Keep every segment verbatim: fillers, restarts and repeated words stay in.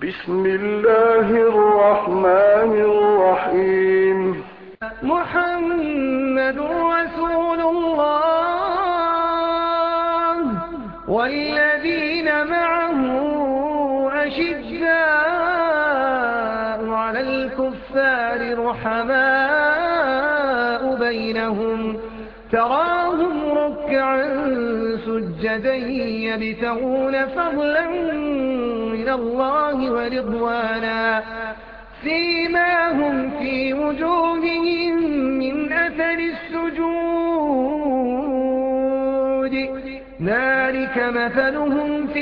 بسم الله الرحمن الرحيم. محمد رسول الله والذين معه أشداء على الكفار رحماء بينهم تراهم ركعا سجدا يبتغون فضلا من الله ورضوانا سيماهم في وجوههم من أثر السجود ذلك مثلهم في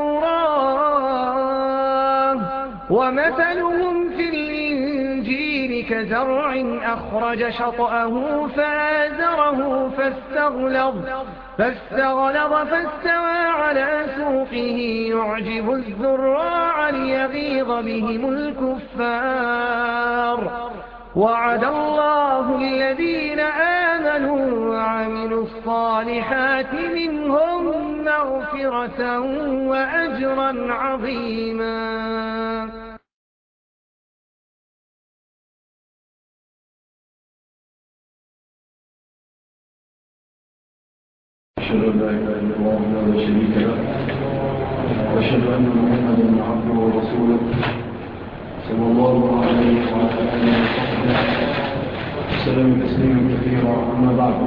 التوراة ومثلهم في الإنجيل كزرع أخرج شطأه فآزره فاستغلظ فاستغلظ فاستوى على سوقه يعجب الزراع ليغيظ بهم الكفار وعد الله الذين آمنوا وعملوا الصالحات منهم مغفرة وأجرا عظيما. أشهد أن لا إله إلا الله وحده لا شريك له وأشهد أن محمدا عبده ورسوله صلى الله عليه وعلى آله وصحبه وسلم تسليما كثيرا. أما بعد،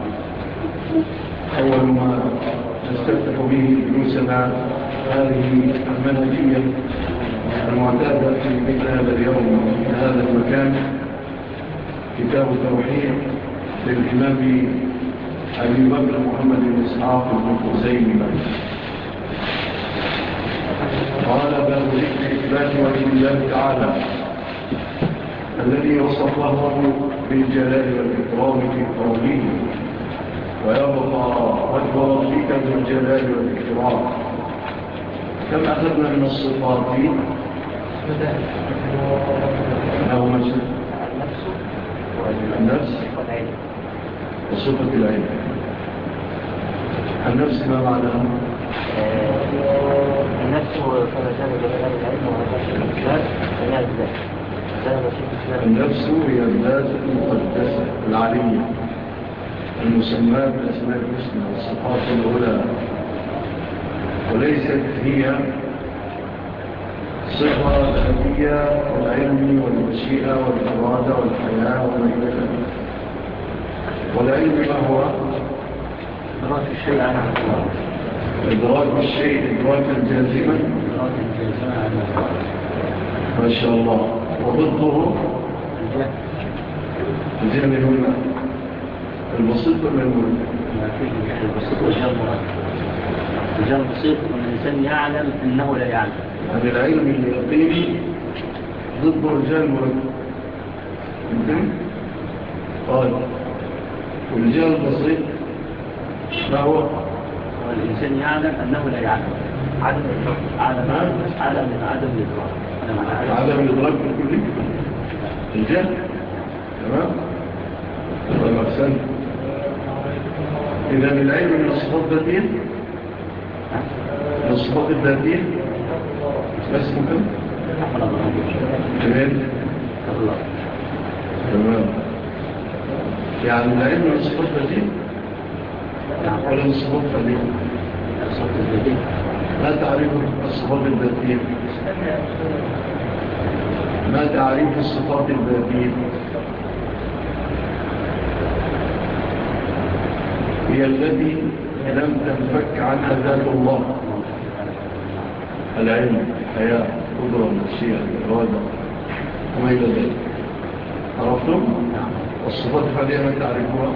أول ما نستفتح به دروسنا هذه المنهجية المعتادة في مثل هذا اليوم في هذا المكان، كتاب التوحيد للإمام أبي بكر محمد بن إسحاق بن حسين. قال باب ذكر إثبات وجه الله تعالى الذي وصفه بالجلال والإكرام في قوله ويبقى وجه ربك ذو الجلال والإكرام. كم أخذنا من الصفات له مجد النفس وصفة العلم. النفس ما معناها؟ النفس كما كان جلال العلم وهذا الإسلام فلا الذات. النفس هي الذات المقدسة العلية المسمى بالأسماء الحسنى والصفات العلى، وليست هي صفة ذاتية والعلم والمشيئة والإرادة والحياة وما إلى ذلك. والعلم ما هو؟ إدراك الشيء عن الله، إدراك الشيء إدراكا جازما. ما شاء الله. وضده الجهل هنا البسيط ولا المهم؟ البسيط والجهل مراد. الجهل بسيط وأن الإنسان يعلم أنه لا يعلم. يعني العلم اليقيني ضده الجهل مراد. فهمتني؟ قال والجهل البسيط ما هو؟ والإنسان يعلم أنه لا يعلم. عدم الإدراك. عدم عدم عدم الإدراك. عدم الإدراك بالكلي الجهل. تمام؟ طيب أحسن. إذا العلم من الصفات الذاتية، من الصفات الذاتية بس ممكن كمان. تمام. يعني العلم من الصفات الذاتية ولا من الصفات الذاتية؟ الصفات الذاتية. ما تعريف الصفات الذاتية؟ ما تعريف الصفات الذاتية؟ هي التي لم تنفك عنها ذات الله. العلم، الحياة، القدرة، المشيئة، الإرادة وما إلى ذلك. عرفتم؟ الصفات الذاتية ما تعرفوها؟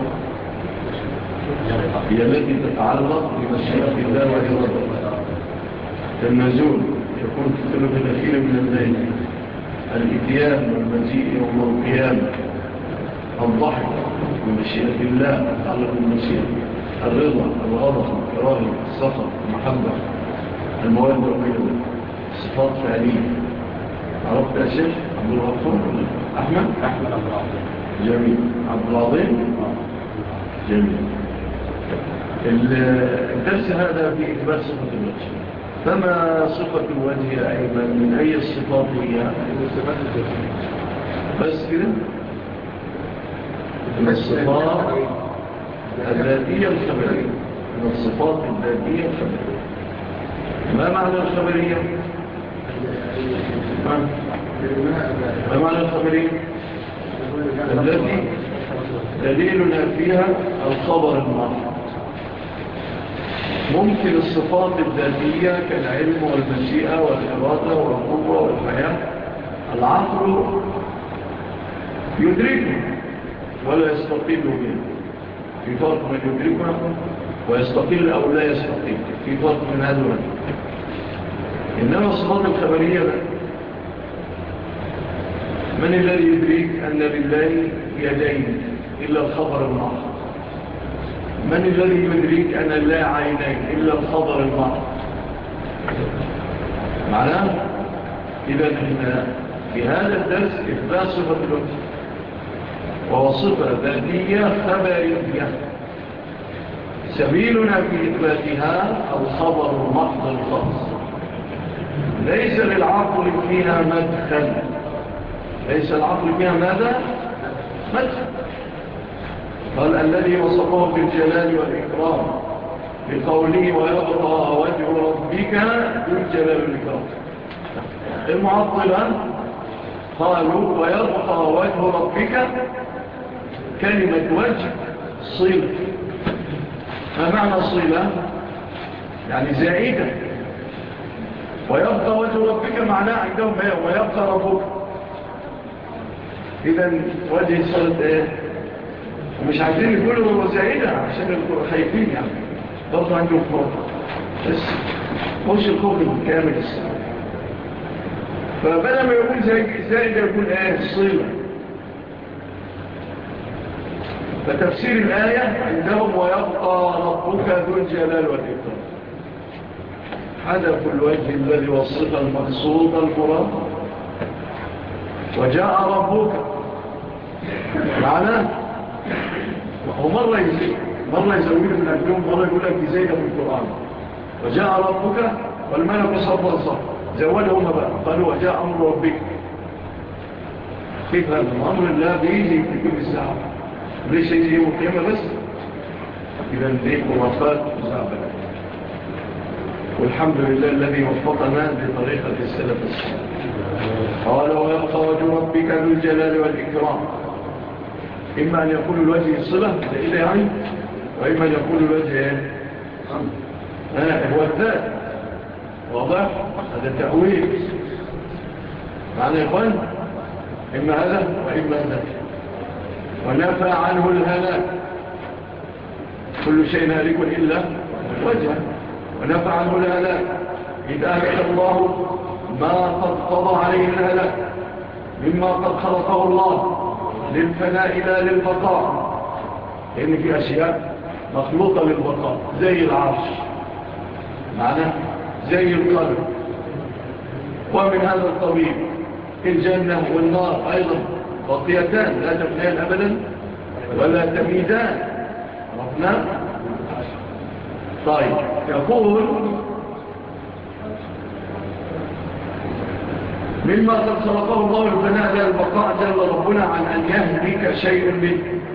هي التي تتعلق بمشيئة الله وإرادته. النزول يكون في الثلث الأخير من الليل، الإتيان والمجيء يوم القيامة، الضحك بمشيئة الله تتعلق بالمشيئة، الرضا، الغضب، الكراهية، السخط، المحبة، المودة وغيره. صفات فعلية. عرفت يا شيخ عبد الغفور؟ أحمد؟ أحمد عبد العظيم. جميل. عبد العظيم؟ جميل. الدرس هذا في إثبات صفة الوجه. فما صفة الوجه أيضا من أي الصفات هي؟ بس كده من الصفات الذاتية الخبرية، من الصفات الذاتية الخبرية. ما معنى الخبرية؟ ما, ما معنى الخبرية؟ التي دليلنا فيها الخبر المعنى. ممكن الصفات الذاتية كالعلم والمشيئة والإرادة والقوة والحياة العقل يدركه ولا يستقل به، في فرق من يدركه ويستقل أو لا يستقل، في فرق من هذا وهذا. إنما الصفات الخبرية من الذي يدرك أن لله يدين إلا الخبر المحض؟ من الذي يدرك أن لا عينين إلا الخبر المحض؟ معناه إذا إحنا في هذا الدرس إثبات صفة الوجه، وهو صفة ذاتية خبرية، سبيلنا في إثباتها الخبر المحض الخاص، ليس للعقل فيها مدخل، ليس العقل فيها ماذا؟ مدخل. قال الذي وصفه بالجلال والإكرام بقوله ويبقى وجه ربك بالجلال والإكرام. المعطلة قالوا ويبقى وجه ربك كلمة وجه صلة. ما معنى صلة؟ يعني زائدة. ويبقى وجه ربك معناه عندهم ايه؟ ويبقى ربك. إذن وجه صلة ايه؟ ومش عايزين يقولوا هو زائدة عشان يكونوا خايفين يعني، برضو عندهم خوف، بس خوش الخوف الكامل السنة. فبدأ ما يقول زائدة يقول ايه؟ صلة. فتفسير الآية عندهم ويبقى ربك ذو الجلال والإكرام، حدث الوجه الذي وصف المقصود المراد، وجاء ربك معناه. ومرة يزيد مرة يزويد من أجلهم، مرة يقول لك زيادة في القرآن. وجاء ربك والملك صفا صفا، زودهم بقى قالوا وجاء أمر ربك. كيف هذا أمر الله بيجي في كل ساعة؟ ليش يجي يوم القيامة بس؟ إذا ذيك وفات وزعبنا. والحمد لله الذي وفقنا بطريقة السلف الصالح. قال ويبقى وجه ربك ذو الجلال والإكرام. إما أن يكون الوجه صلة إلى يعني، وإما أن يكون الوجه آه هو الذات. واضح؟ هذا تأويل معنى يقول إما هذا وإما هذا. ونفى عنه الهلاك، كل شيء هالك إلا وجهه. ونفى عنه الهلاك إذا أهلك الله ما قد قضى عليه الهلاك مما قد خلقه الله للفناء لا للبقاء، لأن في أشياء مخلوقة للبقاء زي العرش معناه زي القلب. ومن هذا الطبيب الجنة والنار أيضا بقيتان لا تفنيان أبدا ولا تميدان. عرفنا؟ طيب يقول مما قد خلقه الله الفناء لا البقاء جل ربنا عن أن يهلك شيء منه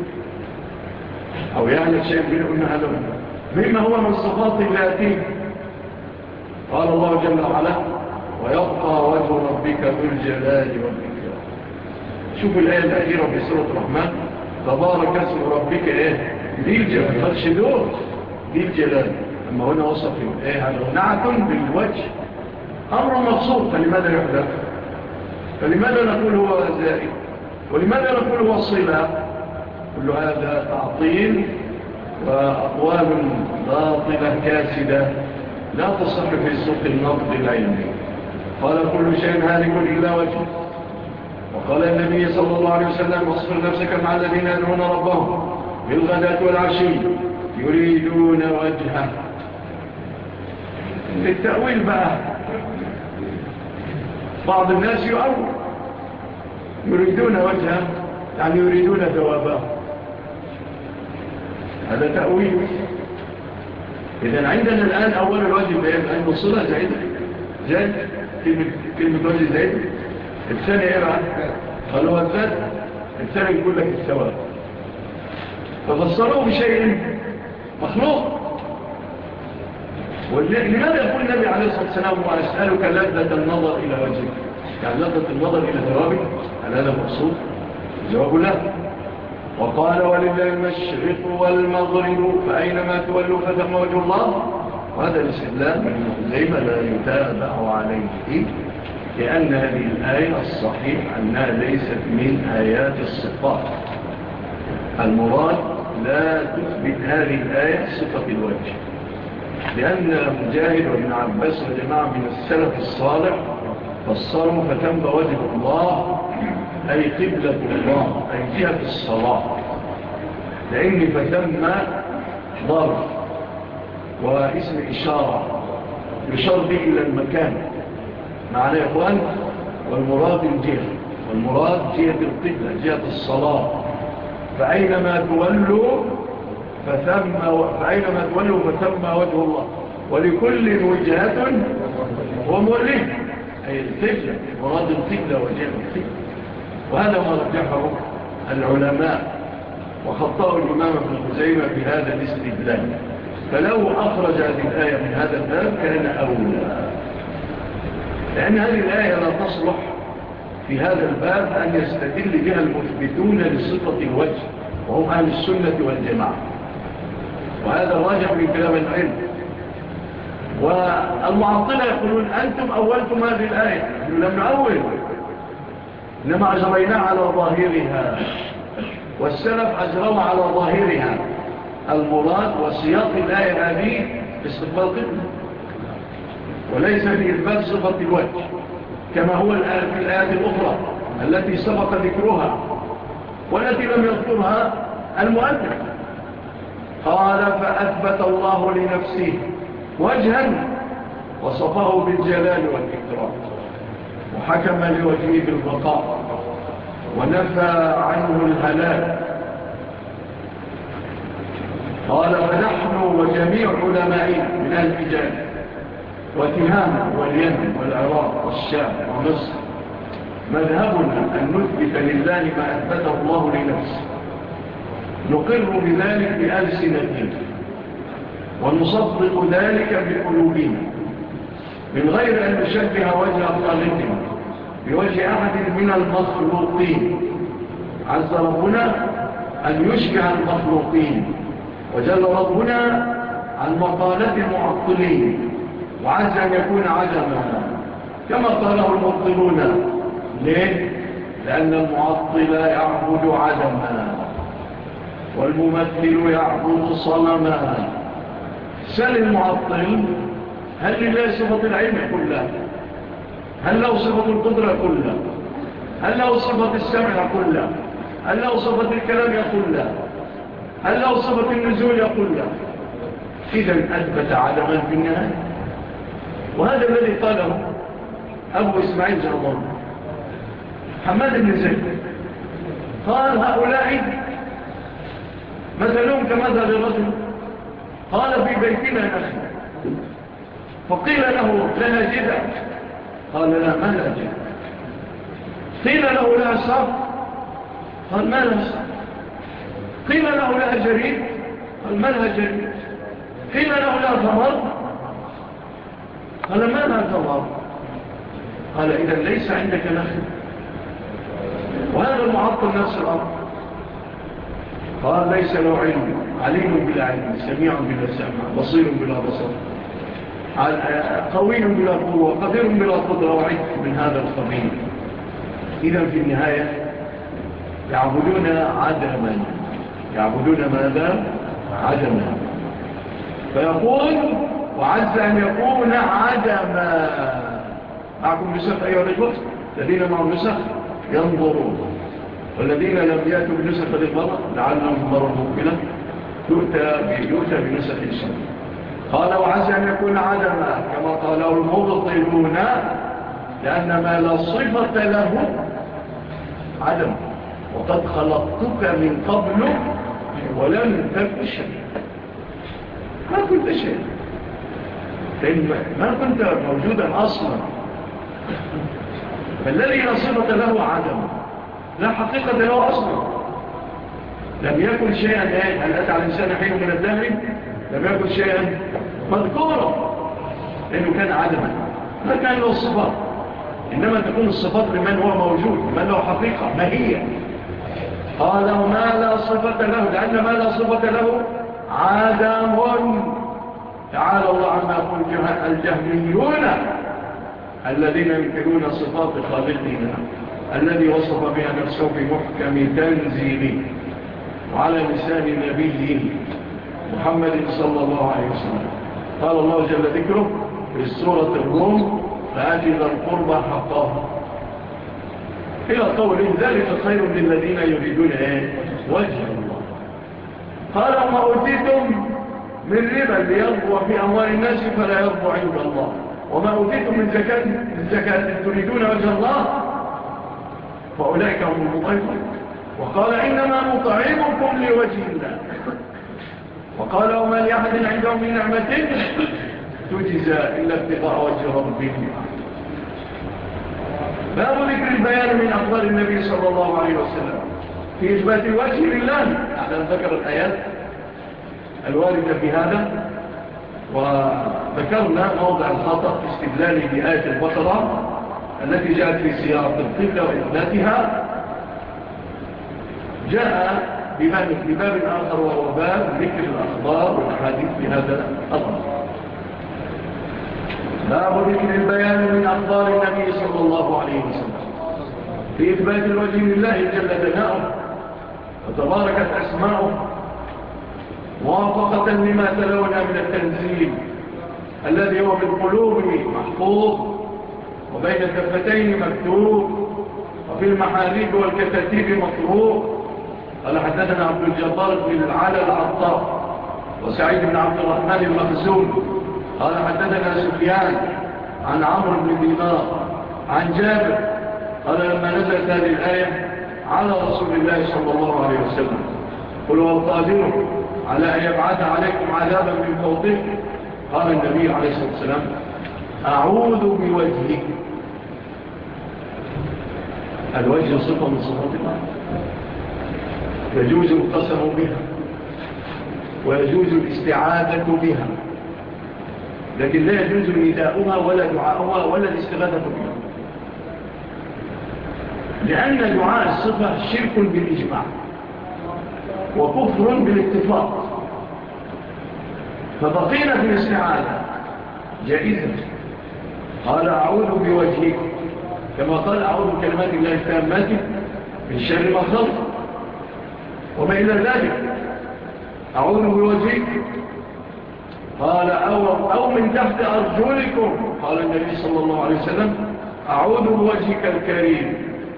أو يهلك شيء منه إن هذا مما هو من صفات ذاته. قال الله جل وعلا ويبقى وجه ربك ذو الجلال والإكرام. شوف الآية الأخيرة في سورة الرحمن تبارك اسم ربك إيه؟ ذي الجلال فالشدور ذي الجلال. أما هنا وصف إيه هذا نعت بالوجه أمر مقصود، فلماذا يحدث؟ فلماذا نقول هو زائد؟ ولماذا نقول هو صلة؟ كل هذا تعطيل وأقوال باطلة كاسدة لا تصح في سوق النقد العلمي. قال كل شيء هالك إلا وجهه. وقال النبي صلى الله عليه وسلم اصبر نفسك مع الذين يدعون ربهم بالغداة والعشي يريدون وجهه. للتأويل بقى بعض الناس يؤول يريدون وجهه يعني يريدون ثوابه، هذا تأويل. إذن عندنا الآن أول الواجب أن نصلها زائدة زائد كلمة, كلمة واجب زائدة. الثانية إيه بقى؟ قالوا الزاد. الثاني يقول لك الثواب. ففسروه بشيء مخلوق. لماذا يقول النبي عليه الصلاة والسلام وأسألك لذة النظر إلى وجهك؟ يعني لذة النظر إلى ثوابك؟ هل هذا مقصود؟ الجواب لا. وقال ولله المشرق والمغرب فأينما تولوا فثم وجه الله. وهذا الاستدلال من خزيمة لا يتابع عليه، لأن هذه الآية الصحيح أنها ليست من آيات الصفات. المراد لا تثبت هذه الآية صفة الوجه، لأن مجاهد وابن عباس وجماعة من السلف الصالح فسروا فتم وجه الله أي قبلة الله أي جهة الصلاة، لأن فتم ضرب واسم إشارة يشار به إلى المكان معنى يا إخوان. والمراد الجهة، والمراد جهة القبلة جهة الصلاة. فأينما تولوا فثم فأينما تولوا فثم وجه الله ولكل وجهة وموليه أي القبلة، مراد القبلة وجهة القبلة. وهذا ما رجحه العلماء وخطأوا الإمام ابن خزيمة بهذا الاستدلال. فلو أخرج هذه الآية من هذا الباب كان أولى، لأن هذه الآية لا تصلح في هذا الباب أن يستدل بها المثبتون لصفة الوجه وهم أهل السنة والجماعة، وهذا الراجح من كلام العلم. والمعطلة يقولون أنتم أولتم هذه الآية، لم نأول، إنما أجرينا على ظاهرها، والسلف أجروا على ظاهرها. المراد وسياق الآية هذه استقبال قبل، وليس في إثبات صفة الوجه كما هو في الآيات الأخرى التي سبق ذكرها والتي لم يذكرها المؤلف. قال فأثبت الله لنفسه وجها وصفه بالجلال والإكرام وحكم لوجهه بالبقاء ونفى عنه الهلاك. قال فنحن وجميع علمائنا من الحجاز وتهامة واليمن والعراق والشام ومصر مذهبنا أن نثبت لله ما أثبته الله لنفسه، نقر بذلك بألسنتنا ونصدق ذلك بقلوبنا من غير أن نشبه وجه خالقنا بوجه أحد من المخلوقين. عز ربنا أن يشبه المخلوقين، وجل ربنا عن مقالة المعطلين، وعز أن يكون عدما كما قاله المبطلون. ليه؟ لأن المعطل يعبد عدما والممثل يعبد صنما. سأل المعطل هل لله صفة العلم كلها؟ هل له صفة القدرة كلها؟ هل له صفة السمع كلها؟ هل له صفة الكلام كلها؟ هل له صفة النزول كلها؟ إذن أثبت عدما في النهاية. وهذا الذي قاله أبو إسماعيل جرمان حماد بن زيد، قال هؤلاء مثلهم كمثل الرجل قال في بيتنا نخل فقيل له لها جذع، قال لا ما لها جذع. قيل له لها ساق، قال ما لها ساق. قيل له لها جريد، قال ما لها جريد. قيل له لها ثمر، قال ما لها ثمر. قال إذا ليس عندك نخل. وهذا المعطل نفس الأمر، قال ليس له علم، عليم بلا علم، سميع بلا سمع، بصير بلا بصر، قوي بلا قوة، قدير بلا قدرة، وعد من هذا القبيل. إذا في النهاية يعبدون عدما، يعبدون ماذا؟ عدما. فيقول وعز أن يكون عدما. معكم نسخ أيها الإخوة الذين معهم نسخ ينظرون، والذين لم يأتوا بنسخ للمرة لعلهم مرة مقبلة يؤتى بنسخ الشمس. قال وعز أن يكون عدما كما قاله المبطلون، لأن ما لا صفة له عدم، وقد خلقتك من قبل ولم تكن شيء، ما كنت شيء. لأن ما كنت موجودا أصلا. فالذي لا صفة له عدم لا حقيقة له أصلا. لم يكن شيئا هل أتى على الإنسان حين من الدهر لم يكن شيئا مذكورا لأنه كان عدما ما كان له صفات. إنما تكون الصفات لمن هو موجود من له حقيقة ما هي. قال ما لا صفة له لأن ما لا صفة له عدم. تعالى الله عما يقول الجهميون الذين ينكرون صفات خالقنا الذي وصف بها نفسه بمحكم تنزيله وعلى لسان نبيه محمد صلى الله عليه وسلم. قال الله جل ذكره في سورة الروم فآتي ذا القربى حقه إلى قوله ذلك خير للذين يريدون وجه الله. قال وما أوتيتم من ربا ليربو في أموال الناس فلا يربو عند الله وما أوتيتم من زكاة, من زكاة تريدون وجه الله فأولئك هم المضيفون. وقال إنما نطعمكم لوجه الله. وقال وما لأحد عندهم من نعمة تجزى إلا ابتغاء وجه ربهم. باب ذكر البيان من أخبار النبي صلى الله عليه وسلم في إثبات وجه لله. نحن ذكر الآيات الواردة في هذا وذكرنا موضع الخطأ في استدلال بآية البقرة التي جاءت في سياق القبلة وإثباتها. جاء بباب آخر وهو باب ذكر الأخبار والأحاديث بهذا الأمر. باب ذكر البيان من أخبار النبي صلى الله عليه وسلم في إثبات الوجه لله جل ثناؤه وتباركت أسماؤه موافقة لما تلونا من التنزيل الذي هو بالقلوب محفوظ وبين الدفتين مكتوب وفي المحاريب والكتاتيب مطروق. قال حدثنا عبد الجبار بن العلا العطار وسعيد بن عبد الرحمن المخزومي قال حدثنا سفيان عن عمرو بن دينار عن جابر قال لما نزلت هذه الآية على رسول الله صلى الله عليه وسلم قل هو القادر على أن يبعث عليكم عذابا من فوقه قال النبي عليه الصلاة والسلام أعوذ بوجهك. الوجه صفة من صفات الله يجوز القسم بها ويجوز الاستعاذة بها لكن لا يجوز نداؤها ولا دعاؤها ولا الاستغاثة بها لأن دعاء الصفة شرك بالإجماع وكفر بالاتفاق. فبقينا في الاستعاذة جائزة. قال أعوذ بوجهك كما قال أعوذ بكلمات الله التامات من شر ما خلق وما إلى ذلك. أعوذ بوجهك قال أو, أو من تحت أرجلكم قال النبي صلى الله عليه وسلم أعوذ بوجهك الكريم.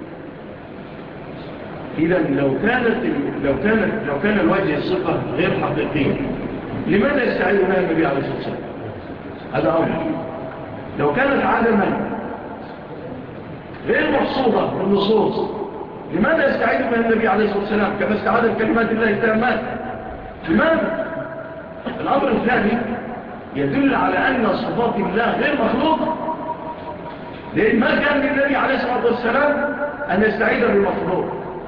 إذا لو كانت لو كانت لو كان الوجه الصفة غير حقيقية لماذا يستعيذ بها النبي عليه الصلاة والسلام؟ هذا أمر. لو كانت عدما غير محصوبة بالنصوص لماذا يستعيذ بها النبي عليه الصلاة والسلام كما استعاذ بكلمات الله التامات؟ لماذا؟ الأمر الثاني يدل على أن صفات الله غير مخلوقة لأن ما كان للنبي عليه الصلاة والسلام أن يستعيذ بالمخلوق.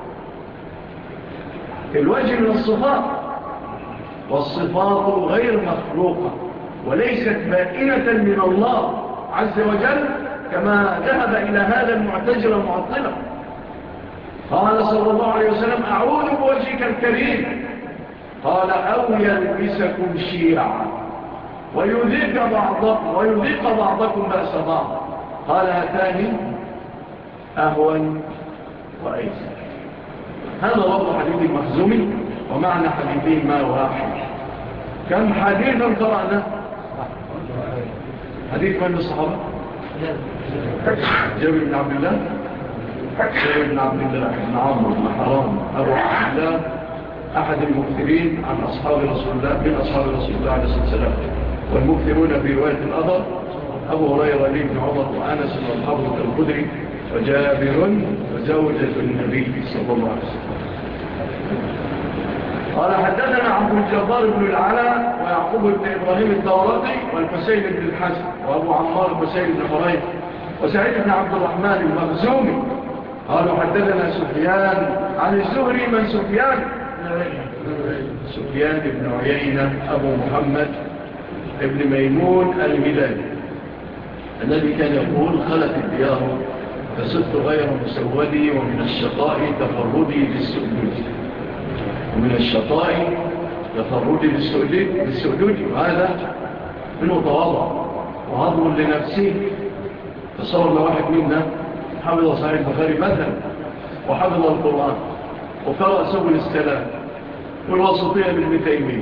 الوجه من الصفات والصفات غير مخلوقة وليست بائنة من الله عز وجل كما ذهب إلى هذا المعتزلة المعطلة. قال صلى الله عليه وسلم أعوذ بوجهك الكريم قال أو يلبسكم شيعا ويذيق بعضكم ويذيق بعضكم بأس بعض قال هاتان أهون وأيسر. هذا وضع حديث المخزومي ومعنى حديثين ما واحد. كم حديثا قرأنا؟ حديث من الصحابة؟ جابر بن عبد الله جابر بن عبد الله بن عمرو بن حرام أبو عبد الله أحد المكثرين عن أصحاب رسول الله من أصحاب رسول الله عليه الصلاة والسلام والمكثرون في رواية الأثر أبو هريرة لي بن عمر وأنس والحافظ الخدري وجابر وزوجة النبي صلى الله عليه وسلم. قال حدثنا عبد الجبار بن العلاء ويعقوب بن إبراهيم الدورقي والحسين بن الحسن وأبو عمار حسين بن حريث وسعيد بن عبد الرحمن المخزومي قالوا حدثنا سفيان عن الزهري من سفيان سفيان بن عيينة أبو محمد ابن ميمون الهلالي الذي كان يقول خلت الديار فصدت غير مسودي ومن الشقاء تفردي بالسؤدود ومن الشقاء تفردي بالسؤدود وهذا من متواضع وهضم لنفسه. تصور لو واحد منا حفظ صحيح البخاري مثلا وحفظ القرآن وقرأ سبل السلام والوسطية بالابن تيمية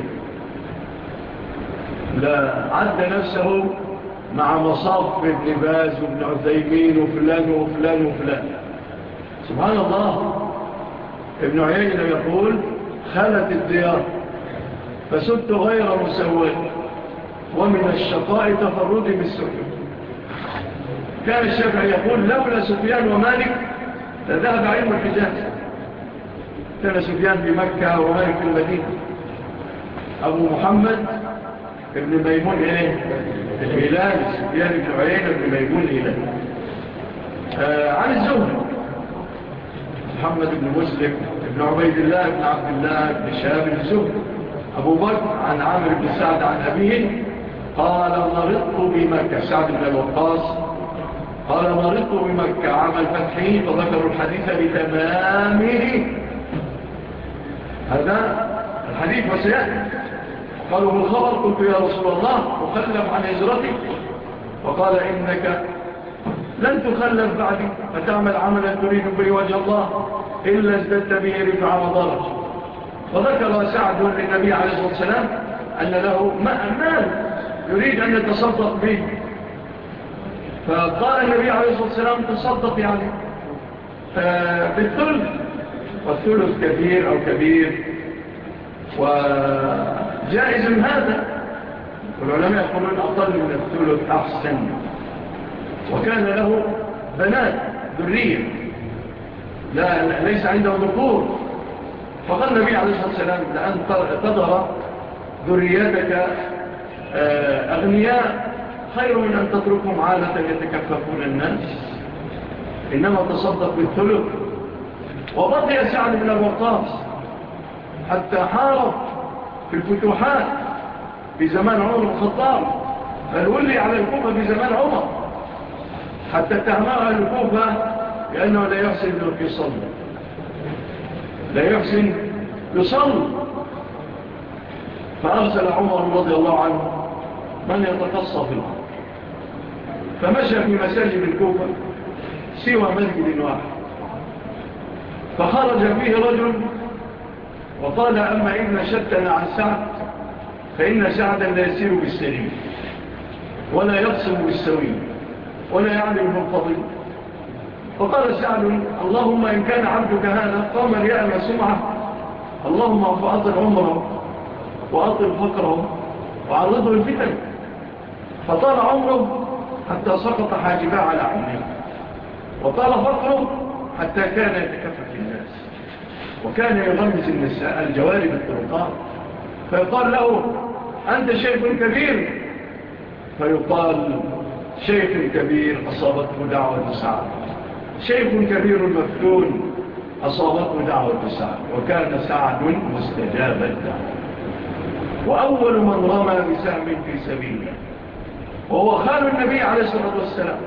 لا عد نفسه مع مصاف ابن باز وابن عثيمين وفلان وفلان وفلان. سبحان الله. ابن عيينة يقول خلت الديار فسدت غير مسود ومن الشقاء تفردي بالسؤال. كان الشافعي يقول لولا سفيان ومالك لذهب علم الحجاز. كان سفيان في مكة ومالك في المدينة. أبو محمد ابن ميمون إيه؟ الهلال سفيان بن عيينة ابن ميمون الهلال. آه عن الزهري محمد بن مسلم ابن عبيد الله بن عبد الله بن شهاب الزهري. أبو بكر عن عامر بن سعد عن أبيه قال مرضت بمكة. سعد بن الوقاص قال مرضت بمكة عام الفتح فذكروا الحديث بتمامه. هذا الحديث وسيأتي. قالوا بالخبر قلت يا رسول الله أخلف عن هجرتي وقال إنك لن تخلف بعدي فتعمل عملا تريد به وجه الله إلا ازددت به رفع ودرج. وذكر سعد للنبي عليه الصلاة والسلام أن له مال يريد أن يتصدق به فقال النبي عليه الصلاة والسلام تصدق يعني بالثلث والثلث كثير أو كبير وجائز هذا والعلماء يقولون أقل من الثلث أحسن. وكان له بنات ذرية لا ليس عنده ذكور فقال النبي عليه الصلاة والسلام لأن تظهر ذرياتك أغنياء خير من أن تتركهم عالة يتكففون الناس إنما تصدق بالثلث. وبقي سعد بن الوقاص حتى حارب في الفتوحات في زمان عمر الخطاب بل ولي على الكوفة في زمان عمر حتى اتهمها الكوفة لأنه لا يحسن يصلي لا يحسن يصلي فأرسل عمر رضي الله عنه من يتقصى في الأرض فمشى في مساجد الكوفة سوى مسجد واحد فخرج فيه رجل وقال أما إن شتنا عن سعد فإن سعدا لا يسير بالسليم ولا يقسم بالسوي ولا يعلم بالفضل. فقال سعد اللهم إن كان عبدك هذا قام رياء وسمعة اللهم فأطل عمره وأطل فقره وعرضه الفتن. فطال عمره حتى سقط حاجبا على عينيه وطال فقره حتى كان يتكفف الناس وكان يغمز النساء الجوارب الطرقات فيقال له أنت شيخ كبير فيقال شيخ كبير أصابته دعوة سعد شيخ كبير مفتون أصابته دعوة سعد وكان سعد مستجاب الدعوة وأول من رمى بسهم في سبيله وهو خال النبي عليه الصلاة والسلام.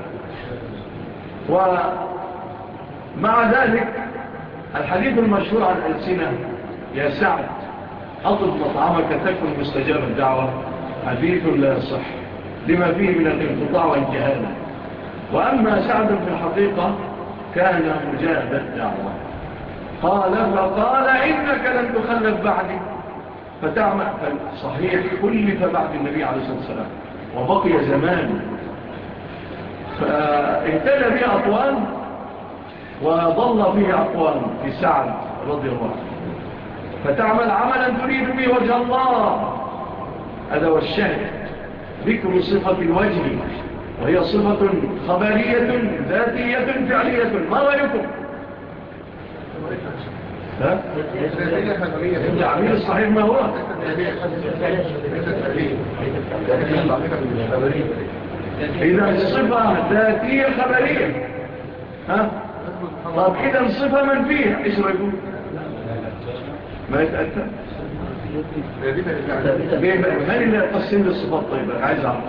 ومع ذلك الحديث المشهور عن ألسنة يا سعد أطلب مطعمك تكن مستجاب الدعوة حديث لا يصح لما فيه من الانقطاع والجهالة. وأما سعد في الحقيقة كان مجاب الدعوة. قال فقال إنك لن تخلف بعدي فتعمل صحيح كلف بعد النبي عليه الصلاة والسلام وبقي زمان فاهتدى به أطوال وضل فيه أقوال في سعد رضي الله عنه فتعمل عملا تريد به وجه الله. هذا هو الشاهد ذكر صفة الوجه وهي صفة خبرية ذاتية فعلية. ما رأيكم؟ ها؟ التعبير الصحيح ما هو؟ إذا الصفة ذاتية خبرية ها؟ طب إذا الصفة منفية إيش رأيكم؟ ما يتأتى؟ من اللي يقسم الصفات طيب عايز أعرف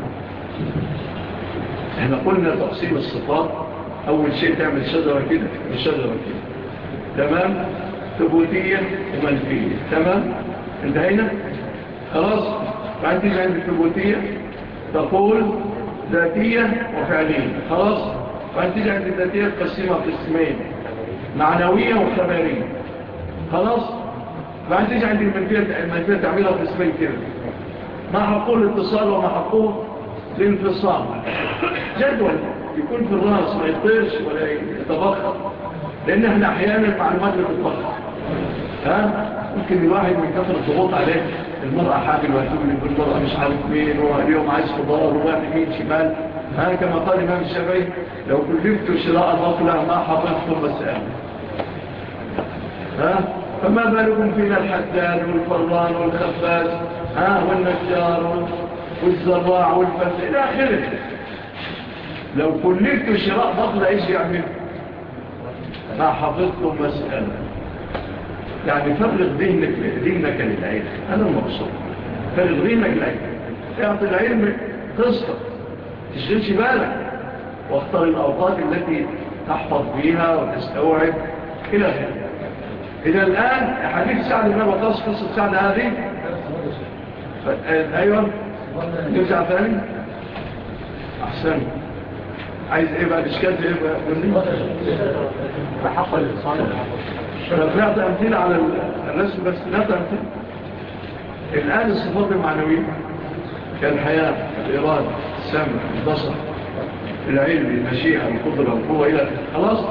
احنا قلنا تقسيم الصفات أول شيء تعمل شجرة كده وشجرة كده تمام؟ ثبوتية ومنفية تمام؟ انتهينا؟ خلاص بعد تيجي عند الثبوتية تقول ذاتية وفعلية خلاص بعد تيجي عند الذاتية تقسمها قسمين معنوية وخبرية خلاص بعد تيجي عند المنفية المنفية تعملها قسمين كده ما حقوه الاتصال وما حقوه الانفصال جدول يكون في الرأس ما يطيرش ولا يتبخر لأن احنا أحيانا المعلومات بتتبخر ها ممكن الواحد من كثرة الضغوط عليه المرأة حامل وهتولد والمرأة مش عارف مين واليوم عايز خضار وواحد مين شمال ها كما قال الإمام الشافعي لو كلفت شراء بقلة ما حفظتم مسألة ها فما بالكم فينا الحداد والفران والخباز ها والنجار والزراع والفلاح إلى آخره لو كلفت شراء بقلة إيش يعمل ما حفظتم مسألة يعني فرغ ذهنك ذهنك للعلم أنا المقصود فرغ ذهنك للعلم اعطي العلم قصة تشغلش بالك واختار الأوقات التي تحفظ فيها وتستوعب إلى آخره إذا الآن حديث سعد بن وقاص قصة سعد هذه ف... أيوة نرجع ثاني أحسن عايز إيه بقى الإشكال في إيه بقى بحق الإتصال نعطي أمثلة على الرسم بس نعطي أمثلة الآن الصفات المعنوية كالحياة الإرادة السمع البصر العلم المشيئة القدرة القوة إلى خلاص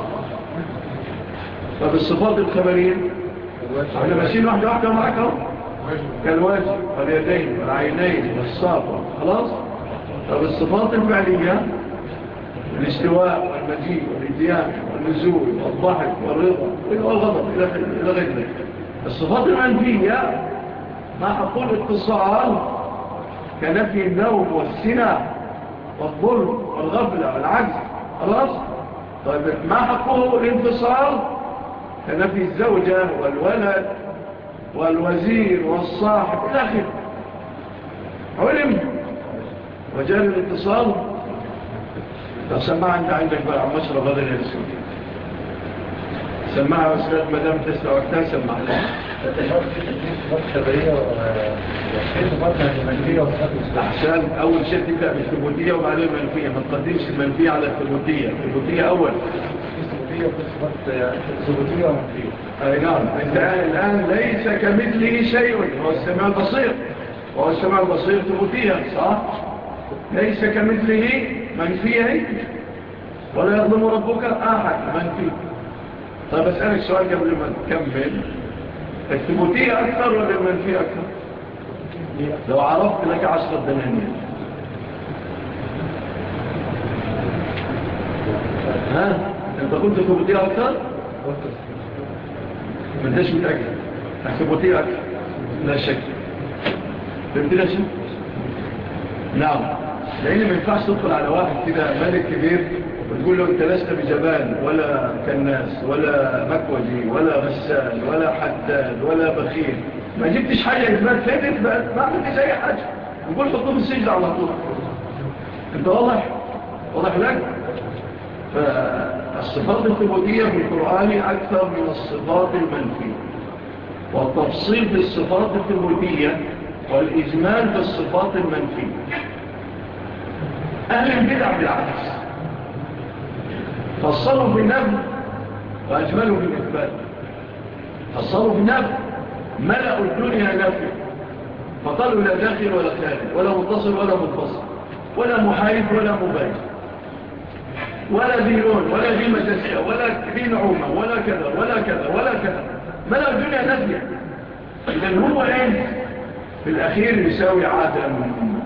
طب الصفات الخبرية احنا ماشيين واحدة واحدة معك اهو كالوجه واليدين والعينين والصافة خلاص طب الصفات الفعلية الاستواء والمجيء والاتيان والنزول والضحك والرضا والغضب إلى غير ذلك الصفات المنفية ما أقول اتصال كنفي النوم والسنة والظلم والغفلة والعجز خلاص طيب ما حقه الانفصال كنفي الزوجة والولد والوزير والصاحب إلى آخره علم وجال الاتصال سماع أنت عندك بقى مشرب هذا الرسول سماعها أستاذ مدام تسمع وقتها سماع أحسن أول شيء تبدأ بالثبوتية وبعدين المنفية ما تقدمش المنفية على الثبوتية الثبوتية أول ثبوتية ومنفية أي نعم أنت الآن ليس كمثله شيء هو السماع البصير وهو السماع البصير ثبوتية صح؟ ليس كمثله منفية ولا يظلم ربك أحد منفي طيب أسألك سؤال قبل ما نكمل الثبوتية أكثر ولا المنفية أكثر؟ لو عرفت لك عشرة دنانير ها؟ أنت قلت ثبوتية أكثر؟ ما انتش متأكد الثبوتية أكثر لا شك فهمت لا شك؟ نعم لأن ما ينفعش تدخل على واحد كده ملك كبير وتقول له انت لست بجبان ولا كناس ولا مكوجي ولا غسال ولا حداد ولا بخيل ما جبتش حاجة إثبات فين إثبات ما عملتش أي حاجة نقول حطوه في السجن على طول انت واضح واضح لك فالصفات الثبوتية في القرآن أكثر من الصفات المنفية والتفصيل في الصفات الثبوتية والإجمال في الصفات المنفية أهل البدع بالعكس فصلوا في النفي وأجملوا في الإثبات فصلوا في النفي ملأوا الدنيا نفي فقالوا لا داخل ولا خارج ولا متصل ولا منفصل ولا محايد ولا مباين ولا ذي لون ولا ذي مجسية ولا ذي نعومة ولا كذا ولا كذا ولا كذا ملأوا الدنيا نفي إذن هو إيه في الأخير يساوي عادم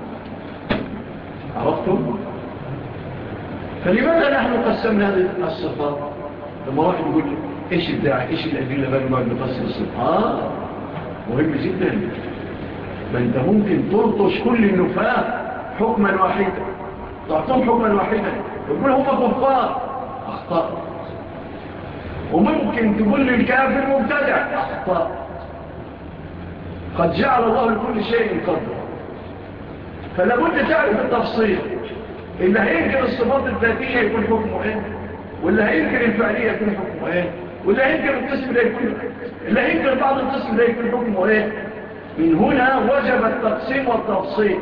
عرفتم؟ فلماذا نحن قسمنا هذه الصفات؟ لما واحد يقول إيش الداعي؟ إيش الأدلة بقى ما نفسر الصفات؟ آه مهم جدا. ما أنت ممكن تلطش كل النفاة حكما واحدا، تعطيهم حكما واحدا يقول هم كفار، أخطأ. وممكن تقول للكافر مبتدع، أخطأ. قد جعل الله لكل شيء قدر، فلا بد تعرف التفصيل. اللي هينكر الصفات الذاتية يكون حكمه ايه، واللي هينكر الفعلية يكون حكمه ايه، واللي هينكر القسم ده يكون اللي هينكر بعض القسم ده يكون حكمه ايه. من هنا وجب التقسيم والتفصيل.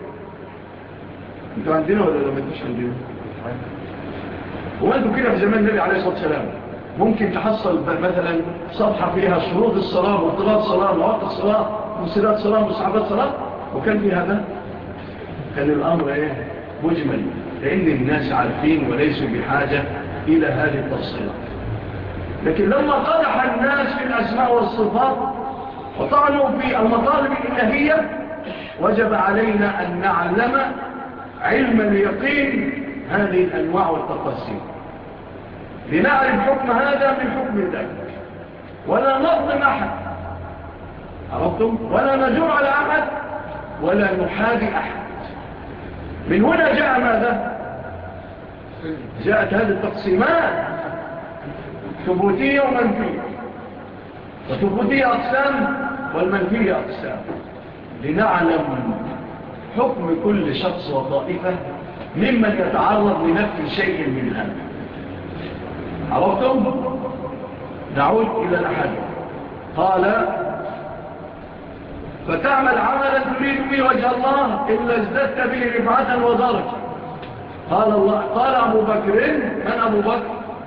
انتوا عندنا ولا لما انتوش عندنا؟ وانتوا كده في زمان النبي عليه الصلاة والسلام ممكن تحصل مثلا صفحة فيها شروط الصلاة وابطلات الصلاة ووقت الصلاة ومسيرات الصلاة ومصحبات الصلاة، وكان في هذا كان الأمر ايه مجمل، لأن الناس عارفين وليسوا بحاجة إلى هذه التفصيلات. لكن لما قدح الناس في الأسماء والصفات وطعنوا في المطالب الإلهية وجب علينا أن نعلم علم اليقين هذه الأنواع والتقسيم، لنعرف حكم هذا من حكم ذلك، ولا نظلم أحد، عرفتم؟ ولا نجور على أحد ولا نحادي أحد. من هنا جاء ماذا؟ جاءت هذه التقسيمات ثبوتية ومنفية، وثبوتية أقسام والمنفية أقسام، لنعلم حكم كل شخص وطائفة ممن يتعرض لنفي شيء من هذا. عرفتم؟ نعود إلى الأحد. قال فتعمل عملا تريد به وجه الله إلا ازددت به رفعة ودرجة. قال الله قال أبو بكر، من أبو بكر؟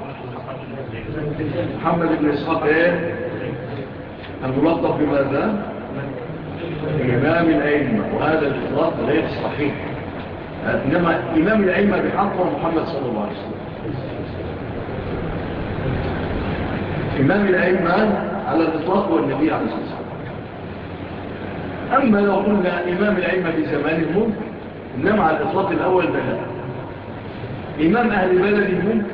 محمد بن إسحاق إيه؟ الملقب بماذا؟ إمام الأئمة، وهذا الإطلاق غير صحيح، إنما إمام الأئمة بحقه محمد صلى الله عليه وسلم. إمام الأئمة على الإطلاق هو النبي عليه الصلاة والسلام. أما لو قلنا إمام الأئمة في زمانه ممكن، إنما على الإطلاق الأول بلا. إمام أهل بلده ممكن،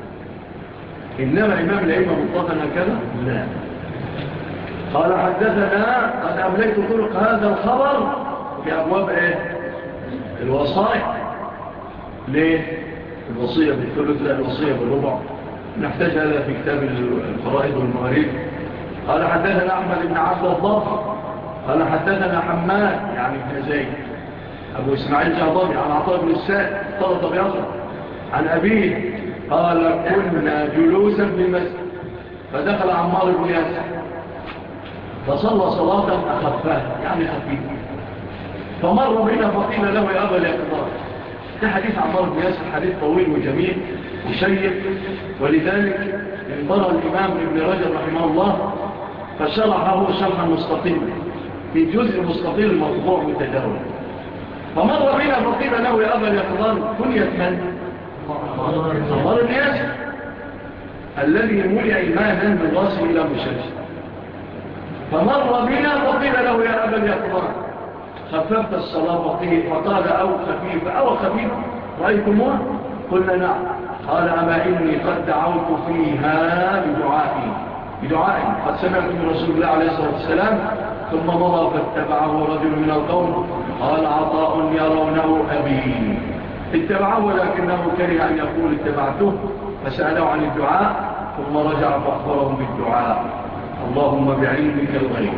إنما إمام الأئمة مطلقا هكذا لا. قال حدثنا قد أمليت طرق هذا الخبر في أبواب إيه؟ الوصايا. ليه؟ الوصية بالثلث لا الوصية بالربع، نحتاج هذا في كتاب الفرائض والمواريث. قال حدثنا أحمد بن عبد الله قال حدثنا حماد يعني ابن زيد أبو إسماعيل جعضبي عن عطاء بن السائب طلط بيضا عن أبيه قال كنا جلوسا في المسجد فدخل عمار بن ياسر فصلى صلاة أخفاه يعني خفيفة، فمر بنا فقيل له يا أبا اليقظار. ده حديث عمار بن ياسر حديث طويل وجميل وشيق، ولذلك انظر الإمام ابن رجب رحمه الله فشرحه شرحا مستقيما في جزء مستقيل مطبوع متجاوز. فمر بنا فقيل له يا أبا اليقظار كنية من؟ عمار بن ياسر الذي ملئ إيمانا من راسه إلى مشاشه. فمر بنا فقيل له يا أبا اليقظار خففت الصلاة فقال أو خفيفة أو خفيفة رأيتموها؟ قلنا نعم. قال أما إني قد دعوت فيها بدعائي بدعائي قد سمعت من رسول الله عليه الصلاة والسلام. ثم مضى فاتبعه رجل من القوم قال عطاء يرونه أبي. اتبعه ولكنه كره أن يقول اتبعته فسأله عن الدعاء ثم رجع فأخبرهم بالدعاء اللهم بعلمك الغيب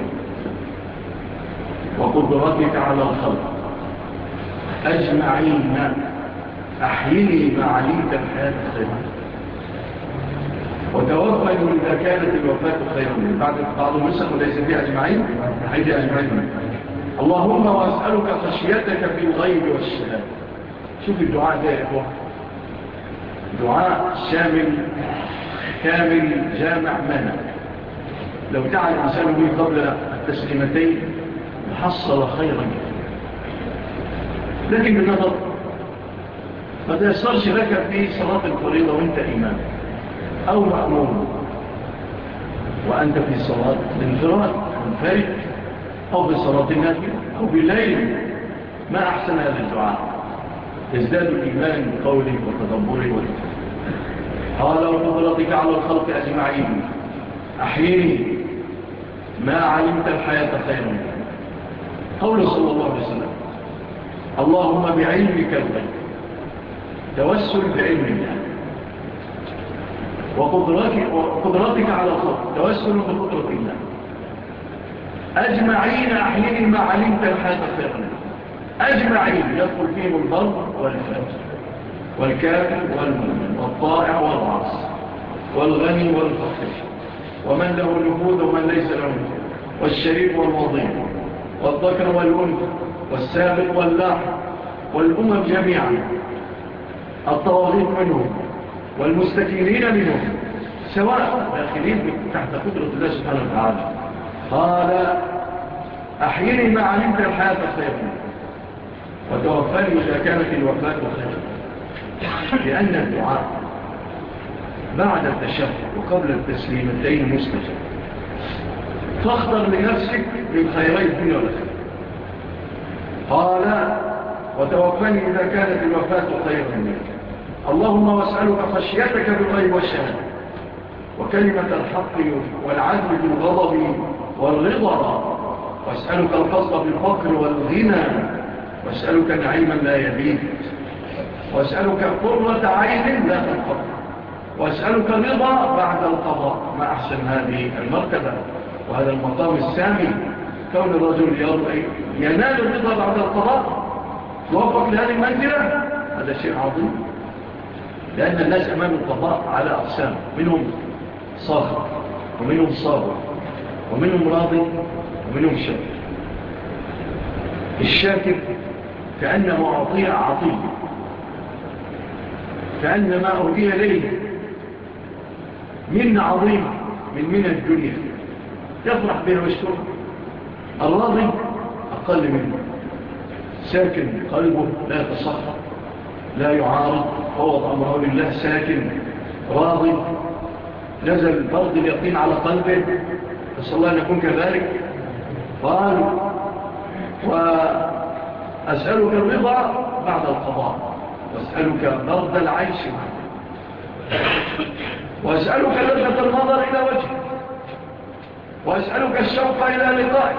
وقدرتك على الخلق أجمعين أحيني ما علمت الحياة خير وتوفني إذا كانت الوفاة خيرا. بعد بعض النسخ وليس فيها أجمعين حيث أجمعين. اللهم وأسألك خشيتك في الغيب والشهادة. شوف الدعاء ده يا إخوة، دعاء شامل كامل جامع مانع. لو دعا الإنسان به قبل التسليمتين حصل خيرا، لكن بالنظر ما تيسرش لك في صلاة الفريضة وانت إمام أو مأمون وأنت في صلاة الانفراد منفرد أو في صلاة النافلة أو بالليل، ما أحسن هذا الدعاء. يزداد الإيمان بقوله وتدبره وتفكيره. قال وقدرتك على الخلق أجمعين أحيني ما علمت الحياة خيرا. قول صلى الله عليه وسلم اللهم بعلمك الغيب، توسل بعلمك، وقدرتك على الخلق، توسل بقدرة الله، أجمعين أحيني ما علمت الحياة خيرا. أجمعين يدخل فيهم البر والفجر والكافر والمؤمن والطائع والعاصي والغني والفقير ومن له نفوذ ومن ليس له نفوذ والشريف والوضيع والذكر والأنثى والسابق واللاحق والأمم جميعا، الطواغيت منهم والمستكينين منهم سواء داخلين تحت قدرة الله سبحانه وتعالى. قال أحيني ما علمت الحياة خيرا وتوفني إذا كانت الوفاة خيرا. لأن الدعاء بعد التشهد وقبل التسليمتين مستجاب، فاختر لنفسك من خيري الدنيا والآخرة. قال وتوفني إذا كانت الوفاة خيرا منك. اللهم واسألك خشيتك بالغيب والشهادة وكلمة الحق والعدل بالغضب والرضا، واسألك القصد بالفقر والغنى، واسألك نعيما لا يبيد، واسألك قرة عين لا تنقضي، واسألك الرضا بعد القضاء. ما أحسن هذه المرتبة وهذا المقام السامي، كون الرجل ينال الرضا بعد القضاء، توفق لهذه المنزلة، هذا شيء عظيم. لأن الناس أمام القضاء على أقسام، منهم صاخر ومنهم صابر ومنهم راضي ومنهم شاكر. الشاكر كأنما أعطي عطية، كأنما أهدي إليه من عظيم من من الدنيا يفرح بها ويشكرها. الراضي أقل منه، ساكن قلبه لا يتصخر لا يعارض، فوض أمره لله، ساكن راضي، نزل برد اليقين على قلبه، نسأل الله أن يكون كذلك. قال وأسألك الرضا بعد القضاء، وأسألك برد العيش وأسألك لذة النظر إلى وجهك، وأسألك الشوق إلى لقائك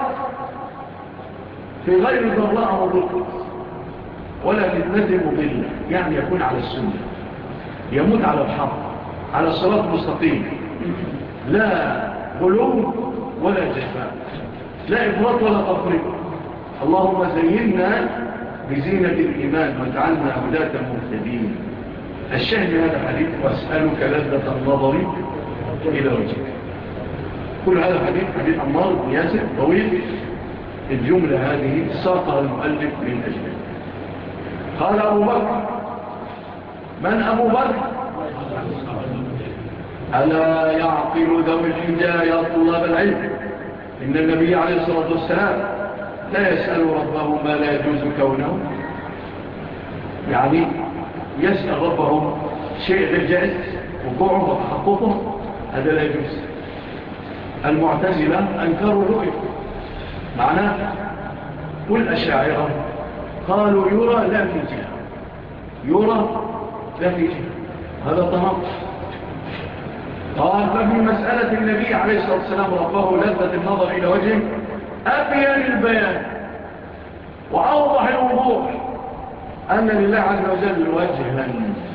في غير ضراء مضرة ولا فتنة مضلة، يعني يكون على السنة، يموت على الحق، على صراط مستقيم، لا غلو ولا جفاء، لا إفراط ولا تفريط. اللهم زينا بزينة الإيمان واجعلنا هداة مهتدين. الشاهد من هذا الحديث وأسألك لذة النظر إلى وجهك. كل هذا الحديث حديث عمار بن ياسر طويل، الجملة هذه ساقها المؤلف من أجله. قال أبو بكر، من أبو بكر؟ ألا يعقل ذوي الحجاية طلاب العلم، إن النبي عليه الصلاة والسلام لا يسأل ربه ما لا يجوز كونه، يعني يسأل ربه شيء غير جائز وقوعه وتحققه، هذا لا يجوز. المعتزلة أنكروا رؤية، معناه كل أشاعرة قالوا يرى لا في جهة، يرى لا في جهة، هذا تناقض. قال ففي مسألة النبي عليه الصلاة والسلام ربه لذة النظر إلى وجهه أبين البيان وأوضح الوضوح أن لله عز وجل وجها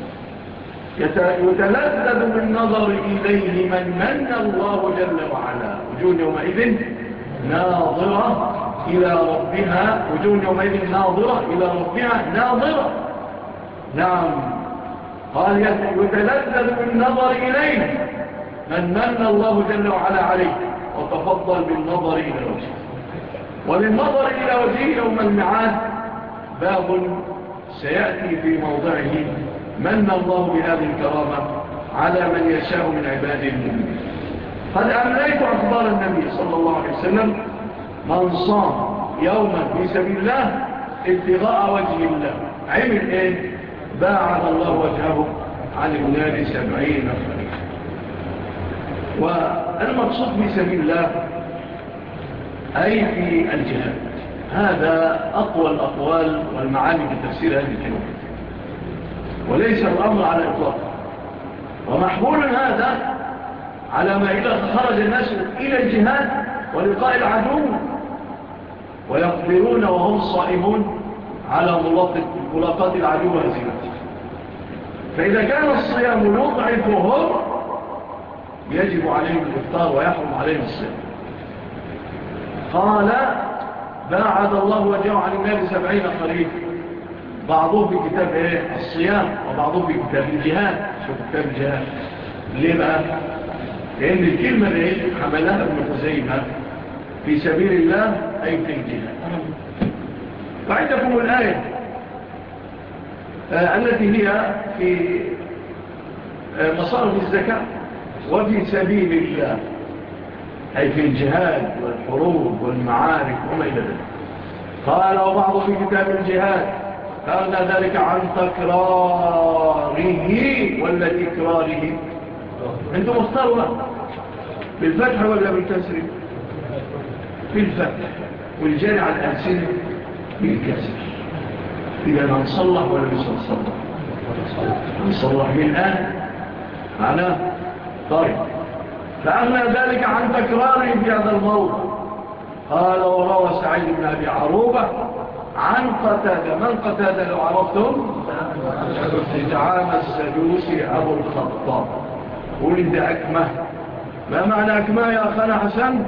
يتلذذ بالنظر إليه من من الله جل وعلا، وجوه يومئذ ناظرة إلى ربها، وجوه يومئذ ناظرة إلى ربها ناظرة. نعم، قال يتلذذ بالنظر إليه من من الله جل وعلا عليه وتفضل بالنظر إلى وجهه. وللنظر إلى وجهه يوم الميعاد باب سيأتي في موضعه، من الله بهذه الكرامة على من يشاء من عباده المؤمنين. قد أمليت أخبار النبي صلى الله عليه وسلم من صام يوما في سبيل الله ابتغاء وجه الله عمل ايه؟ باعد الله وجهه عن النار سبعين خريفا. والمقصود في سبيل الله أي في الجهاد، هذا أقوى الأقوال والمعاني في تفسير هذه الكلمة، وليس الأمر على إطلاق. ومحمول هذا على ما إذا خرج الناس إلى الجهاد ولقاء العدو ويقدرون وهم صائمون على ملاقاة العدو وهزيمته. فإذا كان الصيام يضعفهم يجب عليهم الإفطار ويحرم عليهم الصيام. قال باعد الله وجهه عن النار سبعين خريف، بعضهم في كتاب ايه الصيام وبعضهم في كتاب الجهاد. شوف كتاب الجهاد ليه بقى؟ لأن الكلمة دي حملها ابن خزيمة في سبيل الله أي في الجهاد. وعندكم الآية آه التي هي في آه مصارف الزكاة وفي سبيل الله أي في الجهاد والحروب والمعارك وما إلى ذلك. قال وبعض في كتاب الجهاد قال ذلك عن تكراره ولا تكراره. انتم اختاروا بالفتح ولا بالكسر؟ بالفتح، والجاري على الألسنة بالكسر. إذا نصلح ولا مش نصلح؟ نصلح من الآن معناه طيب. فأغنى ذلك عن تكراره في هذا الموضع. قال وروى سعيد بن أبي عروبة عن قتادة. من قتادة لو عرفتم؟ دعامة السدوسي أبو الخطاب، ولد أكمه. ما معنى أكمه يا أخانا حسن؟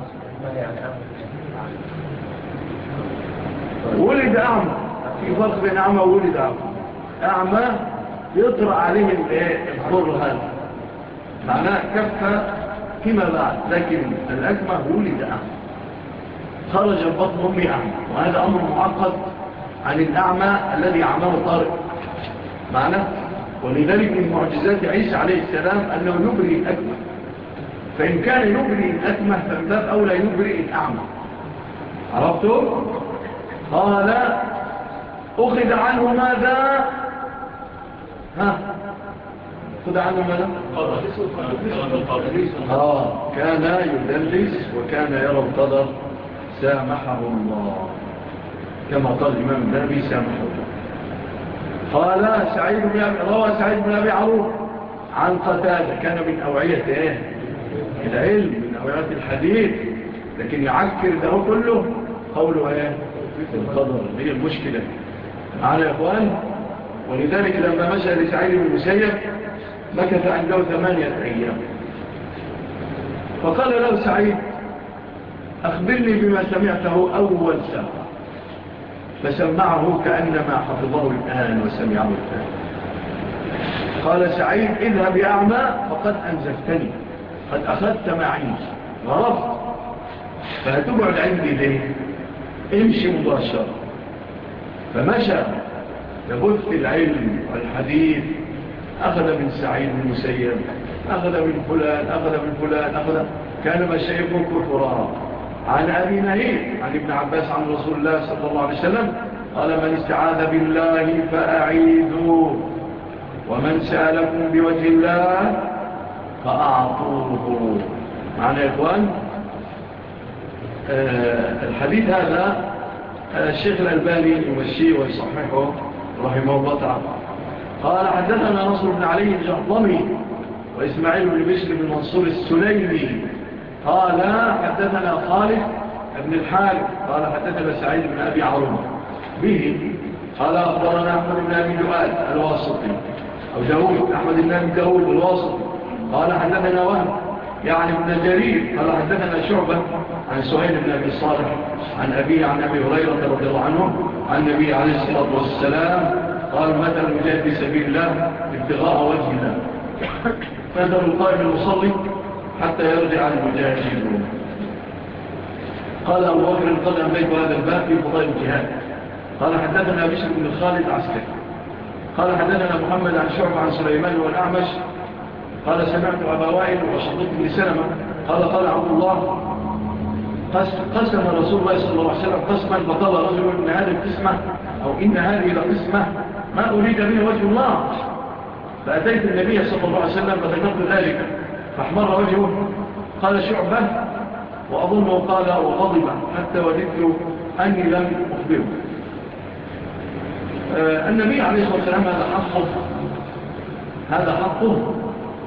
ولد أعمى. في فرق بين أعمى وولد أعمى. أعمى يطرأ عليه الضر هذا معناه كفى فيما بعد، لكن الأكمه ولد أعمى، خرج البطن أمي أعمى، وهذا أمر معقد عن الأعمى الذي عماه طارق معناه. ولذلك من معجزات عيسى عليه السلام أنه يبرئ الأكمه، فإن كان يبرئ الأكمه فباب أولى يبرئ الأعمى. عرفتم؟ قال أخذ عنه ماذا؟ ها أخذ عنه ماذا؟ آه كان يدلس وكان يرى القدر سامحه الله كما قال الإمام النبي سامحه الله. قال سعيد بن أبي روى سعيد بن أبي عروب عن قتادة كان من أوعية إيه؟ العلم، من أوعية الحديث، لكن يعكر له كله قوله إيه؟ القدر. هي المشكلة معنا يا أخوان. ولذلك لما مشى لسعيد بن المسيب مكث عنده ثمانية أيام، فقال له سعيد أخبرني بما سمعته أول ساعة، فسمعه كأنما حفظه الآن وسمعه الآن. قال سعيد اذهب يا أعمى فقد أنزفتني، قد أخذت معي غرفت، فهتبعد عندي ليه؟ امشي مباشرة. فمشى يبث العلم والحديث، أخذ من سعيد بن المسيب، أخذ من فلان، أخذ من فلان، أخذ كان مشايخه كثرا. عن أبي نهيب عن ابن عباس عن رسول الله صلى الله عليه وسلم قال من استعاذ بالله فأعيذوه ومن سألكم بوجه الله فأعطوه. معنا يا إخوان آه الحديث هذا آه الشيخ الألباني يمشيه ويصححه رحمه الله تعالى. قال حدثنا نصر بن علي الجهضمي وإسماعيل بن بشر بن منصور السليمي قال حدثنا خالد بن الحارث قال حدثنا سعيد بن أبي عروبة به قال أخبرنا أحمد بن أبي دؤاد الواسطي أو داود أحمد بن أبي داود الواسطي قال حدثنا وهب يعني ابن جرير قال حدثنا شعبة عن سهيل بن أبي صالح عن أبيه عن أبي هريرة رضي الله عنه عن النبي عليه الصلاة والسلام قال مثل المجاهد في سبيل الله ابتغاء وجه الله مثل القائم المصلي حتى يرجع المجاهدون. قال أبو بكر قد أنبيت هذا الباب في فضائل الجهاد. قال حدثنا بشر بن خالد عسكري قال حدثنا محمد عن شعب عن سليمان والأعمش قال سمعت أبا وائل وشقيق بن سلمة قال قال عبد الله قسم رسول الله صلى الله عليه وسلم قسما فقال رجل إن هذه القسمة أو إن هذه لقسمة ما أريد به وجه الله. فأتيت النبي صلى الله عليه وسلم فذكرت ذلك فاحمر وجهه. قال شعبة وأظنه قال وغضب حتى وددت أني لم أخبره. آه النبي عليه الصلاة والسلام هذا حقه هذا حقه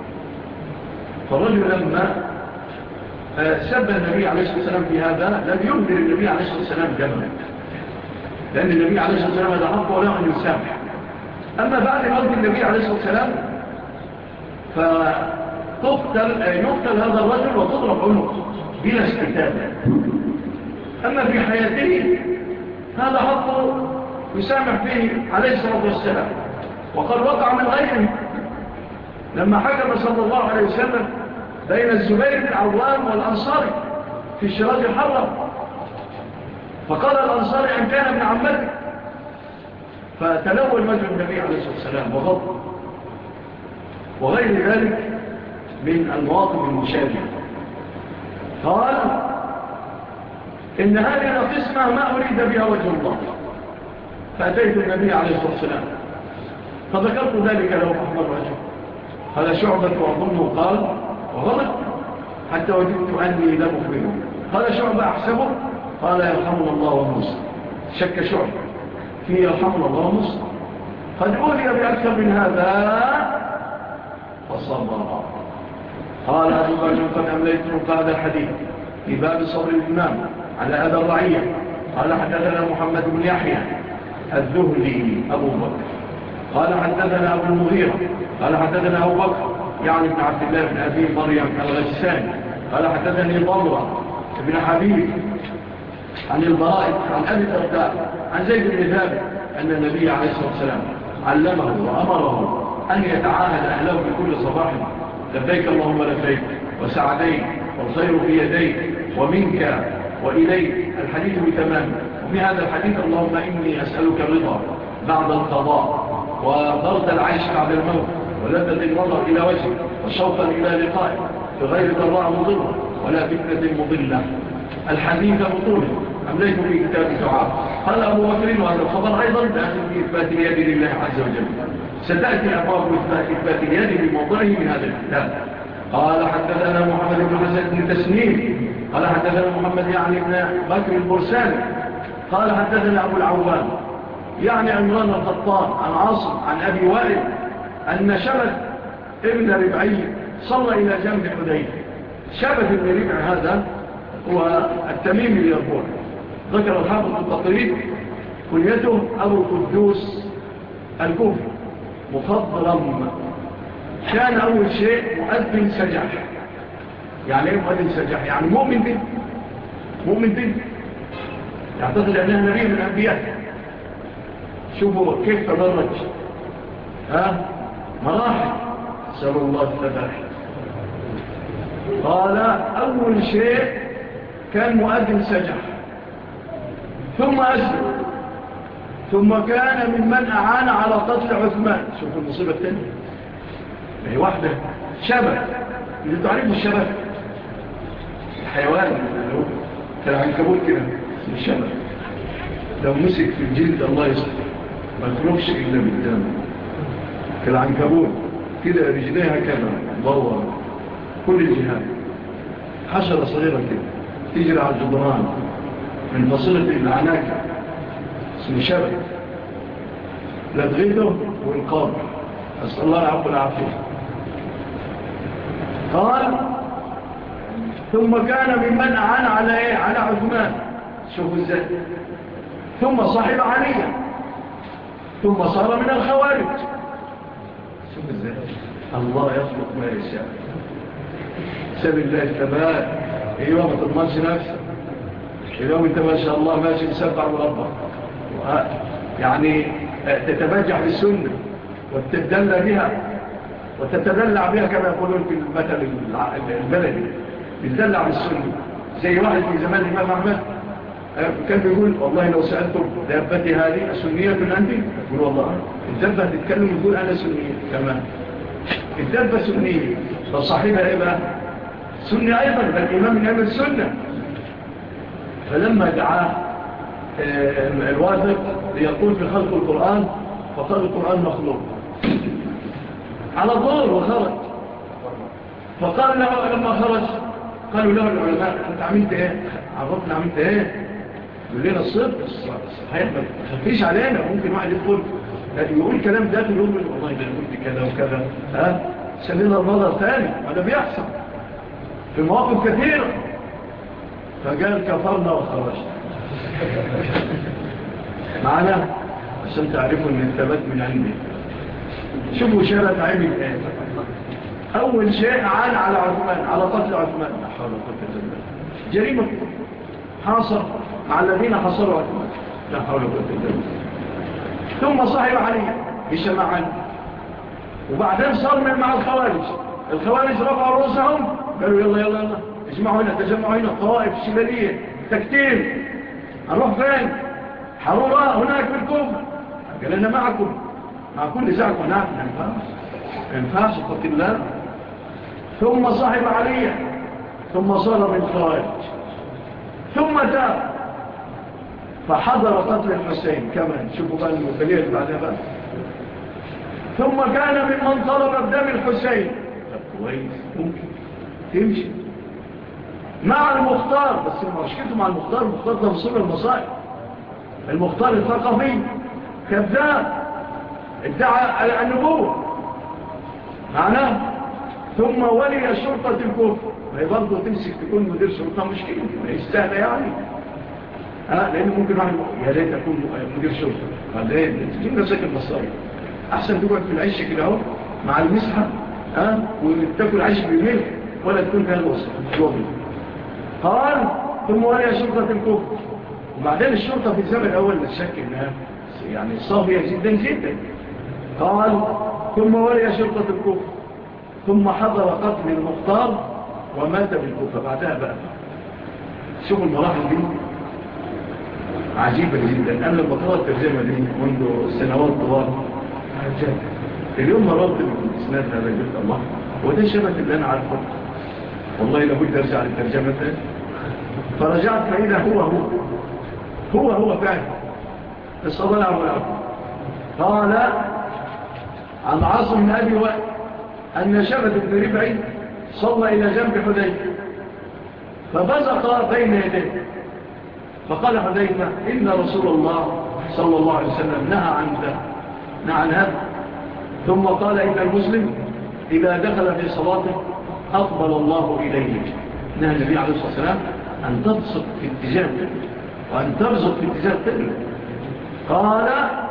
فالرجل لما سب النبي عليه الصلاة والسلام في هذا لم ينذر النبي عليه الصلاة والسلام دمه، لأن النبي عليه الصلاة والسلام هذا حق ولا أن يسامح. أما بعد موت النبي عليه الصلاة والسلام فتقتل يقتل هذا الرجل وتضرب عنقه بلا استتابة. أما في حياته هذا حقه يسامح فيه عليه الصلاة والسلام، وقد وقع من غيره لما حكم صلى الله عليه وسلم بين الزبير بن عوام والأنصاري في شراج الحرم، فقال الأنصاري أن كان ابن عمته، فتلون وجه النبي عليه الصلاة والسلام وغضب وغير ذلك من المواقف المشابهة. قال إن هذه القسمة ما أريد بها وجه الله، فأتيت النبي عليه الصلاة والسلام فذكرت ذلك له أحمر وجهه. هذا شعبة وأظنه قال وغلط حتى وجدت أني لم أخبره. هذا شعبة أحسبه قال يرحمنا الله وموسى. شك شعبة فيه يرحمنا الله وموسى. قد أولي بأكثر من هذا فصبر. قال أبو بكر قد أمليت هذا الحديث في باب صبر الإمام على أذى الرعية. قال حدثنا محمد بن يحيى الذهلي أبو بكر قال حدثنا أبو المغيرة قال حدثنا أبو بكر يعني ابن عبد الله بن أبي مريم الغساني قال حدثني ضمرة ابن حبيب عن البراء عن أبي الدرداء عن زيد بن ثابت أن النبي عليه الصلاة والسلام علمه وأمره أن يتعاهد أهله بكل صباح لبيك اللهم لبيك وسعديك والخير في يديك ومنك وإليك الحديث بتمام. وفي هذا الحديث اللهم إني أسألك الرضا بعد القضاء وضرط العيش بعد الموت ولذة النظر إلى وجهك وشوقا إلى لقائك بغير ضراء مضرة ولا فتنة مضلة. الحديث بطوله أمليت في كتاب الدعاء. قال أبو بكر وهذا الخبر أيضا داخل في إثبات اليد لله عز وجل. ستأتي أبواب إثبات اليد بموضعه من هذا الكتاب. قال حدثنا محمد بن حسن بن تسنيم قال حدثنا محمد يعني بن بكر البرساني قال حدثنا أبو العوام يعني عمران الخطان عن عاصم عن أبي وائل أن شبت ابن ربعي صلى إلى جنب حديث. شبت ابن ربع هذا هو التميم اليربوع. ذكر الحافظ التقريب كنيته أبو القدوس الكوفي مخضرم. كان أول شيء مؤذن سجح. يعني ايه مؤذن سجح؟ يعني مؤمن به مؤمن به يعتقد أنه نبي من الأنبياء. شوفوا كيف تدرج ها مراحل سأل الله الثبات. قال أول شيء كان مؤذن سجح ثم أسلم ثم كان ممن أعان على قتل عثمان. شوفوا المصيبة الثانية هي واحدة شبك. إذا تعرفوا الشبك الحيوان اللي هو كالعنكبوت كده الشبك لو مسك في الجلد الله يصفر ما تروحش إلا بالدم. كالعنكبوت كده رجليها كما ضوء كل الجهات. حشرة صغيرة كده تجري على الجدران من فصيلة العناكة اسمه شبك لدغيته والقابل. أسأل الله العفو والعافية. قال ثم كان ممن أعان على إيه؟ على عثمان. شوفوا ازاي. ثم صاحب عليا ثم صار من الخوارج. شوفوا ازاي الله يخلق ما يشاء. سب الله الثبات. ايوه ما تضمنش نفسك. اليوم انت ما شاء الله ماشي مسبع مربع يعني تتبجح بالسنة وتتدلى بها وتتدلع بها كما يقولون في المثل البلدي بتدلع بالسنة. زي واحد في زمان الإمام أحمد كان بيقول والله لو سألتم دابتي هذه سنية أنت؟ يقول والله الدابة هتتكلم يقول أنا سنية كمان. الدابة سنية فصاحبها إيه بقى؟ سنة أيضا فالإمام من أمر السنة. فلما دعاه الواثق ليقول في خلق القرآن فقال القرآن مخلوق على الظهر وخرج. فقال له لما خرج قالوا له العلماء انت عملت ايه؟ عرفنا عملت ايه؟ يقول لنا الصدق صحيح ما تخفيش علينا. ممكن واحد يدخل يقول كلام ذات يقول والله ده قلت كذا وكذا ها سلينا النظر ثاني. هذا بيحصل في مواقف كثيرة. فقال كفرنا وخرجنا. معنا عشان تعرفوا ان الثبات من عندي. شوفوا شارة عيني الآن. أول شيء عان على عثمان، على قتل عثمان. لا حول ولا قوة إلا بالله. جريمة حاصر مع الذين حصروا عثمان. لا حول ولا قوة إلا بالله. ثم صاحب علي بشمعان. وبعدين صار من مع الخوارج. الخوارج رفعوا رؤوسهم قالوا يلا يلا يلا اجمعوا هنا، تجمعوا هنا، الطوائف الشمالية تكتيل. هنروح فين؟ حرورة هناك في الكوفة. قال أنا معكم مع كل زعكم هناك. ما ينفعش ما ينفعش اتق الله. ثم صاحب علي، ثم صار من الخوارج، ثم تاب فحضر قتل الحسين كمان. شوفوا بقى المثالية بعدها بقى. ثم كان ممن طلب بدم الحسين. طب كويس ممكن تمشي مع المختار، بس مشكلته مع المختار، المختار ده مصير المصائب. المختار الثقفي كذاب ادعى النبوة معناه. ثم ولي شرطة الكفر. ما هي برضه تمسك تكون مدير شرطة مشكلة، ما يستاهل يعني. ها لأنه ممكن واحد يا ريت أكون مدير شرطة. بعدين تجيب نفسك المصائب. أحسن تقعد في العيش كده اهو مع المسحة، ها وتاكل عيش بالملك ولا تكون فيها الوصف. قال ثم ولي شرطة الكفر. وبعدين الشرطة في الزمن الأول لا شك إنها يعني صافية جدا جدا. قال ثم ولي شرطة الكفر ثم حضر قتل المختار ومات بالكوفة. بعدها بقى شوفوا المراحل دي عجيبة جدا. أنا لما قرأت الترجمة دي منذ سنوات طوال عجب. اليوم مرات بالإسناد هذا قلت الله وده شبك اللي أنا عارفه، والله لابد أرجع للترجمة تاني. فرجعت فإذا هو هو هو هو فعلا الصلاة أبو العبد. قال عن عاصم بن أبي وائل أن شبت بن ربعي صلى إلى جنب حذيفة فبزق بين يديه فقال حذيفة إن رسول الله صلى الله عليه وسلم نهى عن ذلك، نهى عن هذا. ثم قال إن المسلم إذا دخل في صلاته أقبل الله إليه. نهى النبي عليه الصلاة والسلام أن تبصق في اتجاه وأن تبصق في اتجاه قبله. قال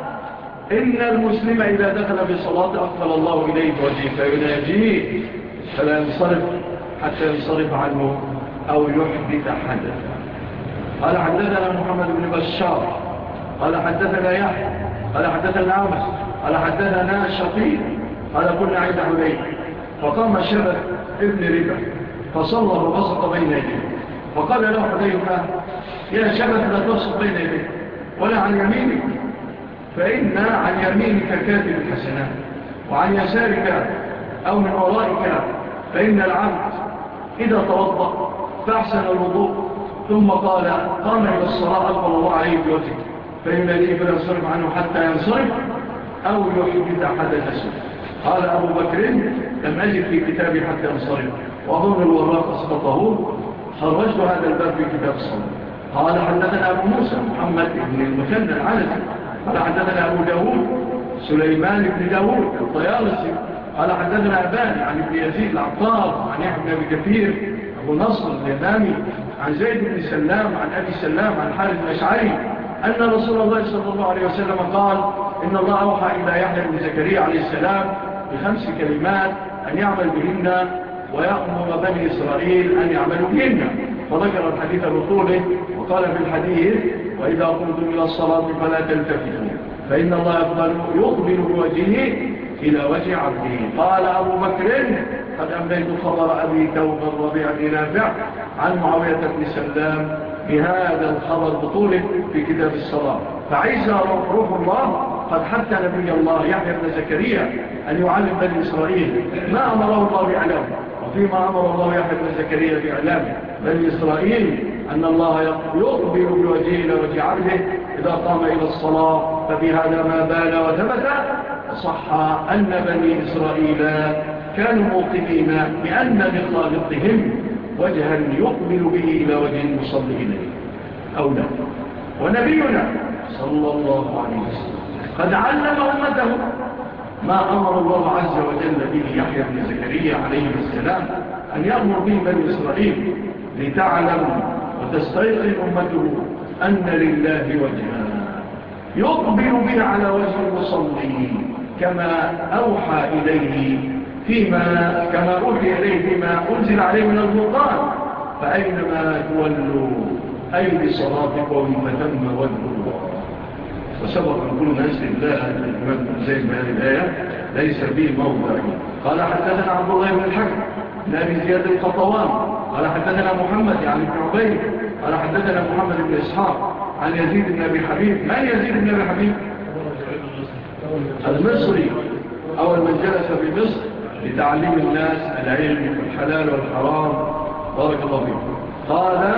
إن المسلم إذا دخل في صلاته أقبل الله إليه بوجهه فيناجيه فلا ينصرف حتى ينصرف عنه أو يحدث حدثا. قال حدثنا محمد بن بشار قال حدثنا يحيى قال حدثنا عامس قال حدثنا شقيق قال كنا عند حذيفة فقام شبك ابن ربع فصلى وبسط بين يديه فقال له حذيفة يا شبك لا تبسط بين يديه ولا عن يمينك فإن عن يمينك كاتب الحسنات وعن يسارك أو من ورائك فإن العبد إذا توضأ فأحسن الوضوء ثم قال قام إلى الصلاة أقبل الله عليه بوجهه فيناديه فلا ينصرف عنه حتى ينصرف أو يحدث حدث سوء. قال أبو بكر لم أجد في كتابي حتى ينصرف وأظن الوراق أسقطه. خرجت هذا الباب في كتاب الصلاة. قال حدثنا أبو موسى محمد بن المثنى العنزي قال حدثنا أبو داود سليمان بن داود الطيالسي قال حدثنا أبان عن ابن يزيد العطار عن يحيى بن أبي كثير أبو نصر اليمامي عن زيد بن سلام عن أبي سلام عن حارث الأشعري أن رسول الله صلى الله عليه وسلم قال إن الله أوحى إلى يحيى بن زكريا عليه السلام بخمس كلمات أن يعمل بهن ويأمر بني إسرائيل أن يعملوا بهن. فذكر الحديث بطوله وقال في الحديث وإذا قمتم إلى الصلاة فلا تلتفتوا فإن الله يقبل, يقبل بوجهه إلى وجه عبده. قال أبو بكر قد أمليت خبر أبي توب الربيع بن نافع عن معاوية بن سلام بهذا الخبر بطوله في كتاب الصلاة. فعيسى روح الله قد حتى نبي الله يحيى بن زكريا أن يعلم بني إسرائيل ما أمره الله بإعلامه وفيما أمر الله يحيى بن زكريا بإعلامه بني إسرائيل أن الله يقبل بوجهه إلى وجه عبده إذا قام إلى الصلاة. فبهذا ما بان وثبت صح أن بني إسرائيل كانوا موقنين بأن لخالقهم وجها يقبل به إلى وجه المصلي إليه أو لا. ونبينا صلى الله عليه وسلم قد علم أمته ما أمر الله عز وجل به يحيى بن زكريا عليه السلام أن يأمر به بني إسرائيل لتعلم وتستيقن أمته أن لله وجها يقبل به على وجه المصلي كما أوحى إليه فيما كما أوحي إليه فيما أنزل عليه من الفرقان فأينما تولوا أي بصلاتكم فتم وجه الله. وسبق أن كل ناس لله الإمام زي ما هذه الآية ليس به موضع. قال حدثنا عبد الله بن الحكم بن أبي زياد القطوان قال حدثنا محمد يعني بن عبيد قال حدثنا محمد بن إسحاق عن يزيد بن أبي حبيب. من يزيد بن أبي حبيب؟ المصري أول من جلس في مصر لتعليم الناس العلم والحلال والحرام بارك الله فيه. قال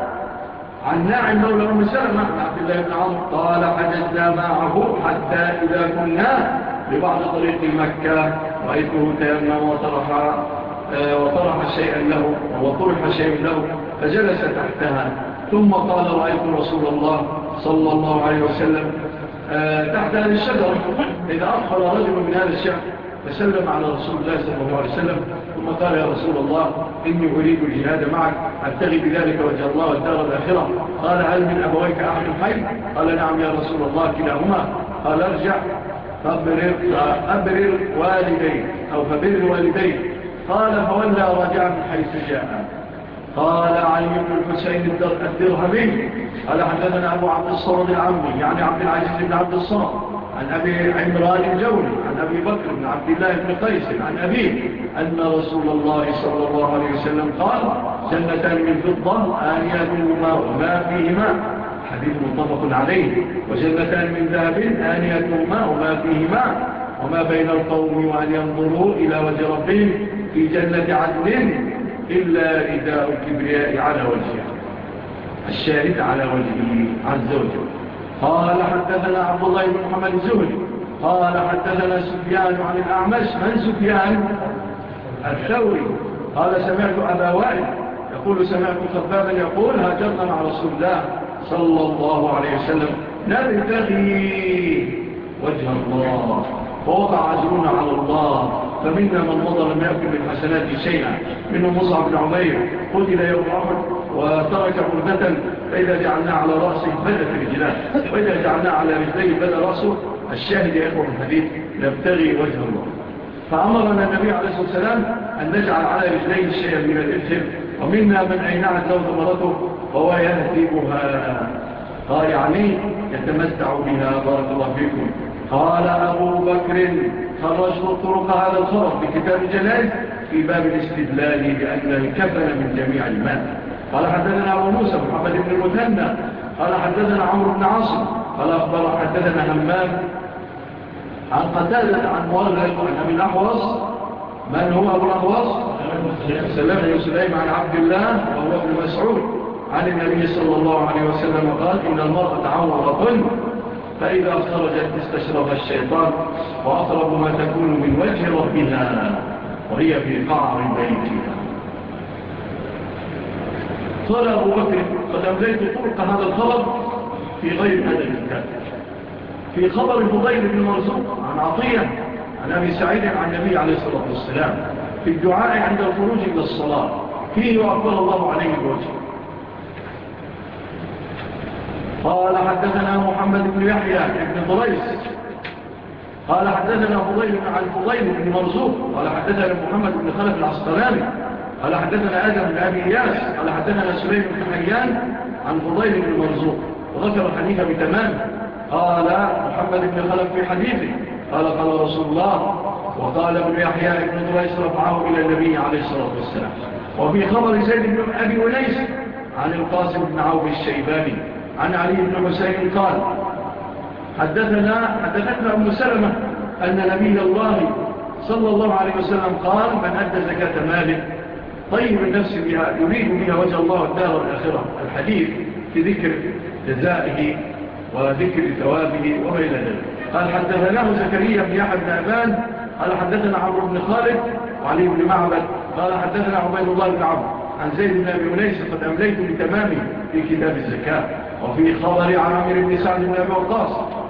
عن ناعم مولى أم سلمة عبد الله بن عمرو قال حجزنا معه حتى إذا كنا ببعض طريق مكة رأيته تيمم وطرح وطرح شيئا له وطرح شيئا له فجلس تحتها ثم قال رأيت رسول الله صلى الله عليه وسلم تحت هذه الشجرة إذا أدخل رجل من هذا الشعب فسلم على رسول الله صلى الله عليه وسلم ثم قال يا رسول الله إني أريد الجهاد معك أبتغي بذلك وجه الله والدار الآخرة. قال هل من أبويك أحد حي؟ قال نعم يا رسول الله كلاهما. قال ارجع فأبرر, فأبرر والديك أو فبر والديك. قال فولى رجع من حيث جاء. قال علي بن الحسين الدرهمي قال حدثنا أبو عبد الصمد العمي يعني عبد العزيز بن عبد الصمد عن أبي عمران الجولي عن أبي بكر بن عبد الله بن قيس عن أبيه أن رسول الله صلى الله عليه وسلم قال جنتان من فضة آنيتهما وما فيهما حديث متفق عليه وجنتان من ذهب آنيتهما وما فيهما وما بين القوم وأن ينظروا إلى وجه ربهم في جنة عدن إلا رداء الكبرياء على وجهه الشاهد على وجهه عز وجل. قال حدثنا عبد الله بن محمد الزهري قال حدثنا سفيان عن الأعمش من سفيان الثوري قال سمعت أبا وائل يقول سمعت خبابا يقول هاجرنا مع رسول الله صلى الله عليه وسلم نبتغي وجه الله فوقع عزرنا على الله فمنا من مضى لم يأكل من حسنات شيئا منه مصعب بن عمير قتل يوم أحد وترك بردة فإذا جعلنا على رأسه بدت رجلاه وإذا جعلنا على رجليه بدا رأسه. الشاهد يا إخوة الحديث نبتغي وجه الله. فأمرنا النبي عليه الصلاة والسلام أن نجعل على رجليه شيئا من الإبسر ومنا من أينعت له ثمرته وهو يهتبها قال يعني يتمتع بها بارك الله فيكم. قال أبو بكر خرجت الطرق هذا الخبر في كتاب الجنائز في باب الاستدلال بأن الكفن من جميع المال. قال حدثنا أبو موسى محمد بن المثنى قال حدثنا عمرو بن عاصم قال أخبر حدثنا همام عن قتادة عن مورد عن أبي الأحوص. من هو أبو الأحوص؟ سلام بن سليم عن عبد الله وهو ابن مسعود عن النبي صلى الله عليه وسلم قال إن المرأة عورة فإذا خرجت استشرف الشيطان وأقرب ما تكون من وجه ربها وهي في قعر بيتها. قال أبو بكر قد أمليت طرق هذا الخبر في غير هذا الكتاب في خبر فضيل بن مرزوق عن عطية عن أبي سعيد عن النبي عليه الصلاة والسلام في الدعاء عند الخروج إلى الصلاة فيه وأقبل الله عليه الوجه. قال حدثنا محمد بن يحيى بن ضريس قال حدثنا فضيل عن فضيل بن مرزوق قال حدثنا محمد بن خلف العسقلاني قال حدثنا آدم بن أبي إياس قال حدثنا سليم بن حيان عن فضيل بن مرزوق وذكر الحديث بتمام. قال محمد بن خلف في حديثه قال قال رسول الله وقال ابن يحيى بن ضريس رفعه إلى النبي عليه الصلاة والسلام. وفي خبر زيد بن أبي ونيس عن القاسم بن عوف الشيباني عن علي بن حسين قال حدثنا حدثتنا أم سلمة أن نبي الله صلى الله عليه وسلم قال من أدى زكاة ماله طيب النفس بها يريد بها وجه الله الدار الآخرة. الحديث في ذكر جزائه وذكر ثوابه وما إلى ذلك. قال حدثناه زكريا بن يحيى بن أبان قال حدثنا عمرو بن خالد وعلي بن معبد قال حدثنا عبيد الله بن عبد عن زيد بن أبي ونيس قد أمليت بتمامه في كتاب الزكاة. وفي خبر عامر بن سعد بن أبي وقاص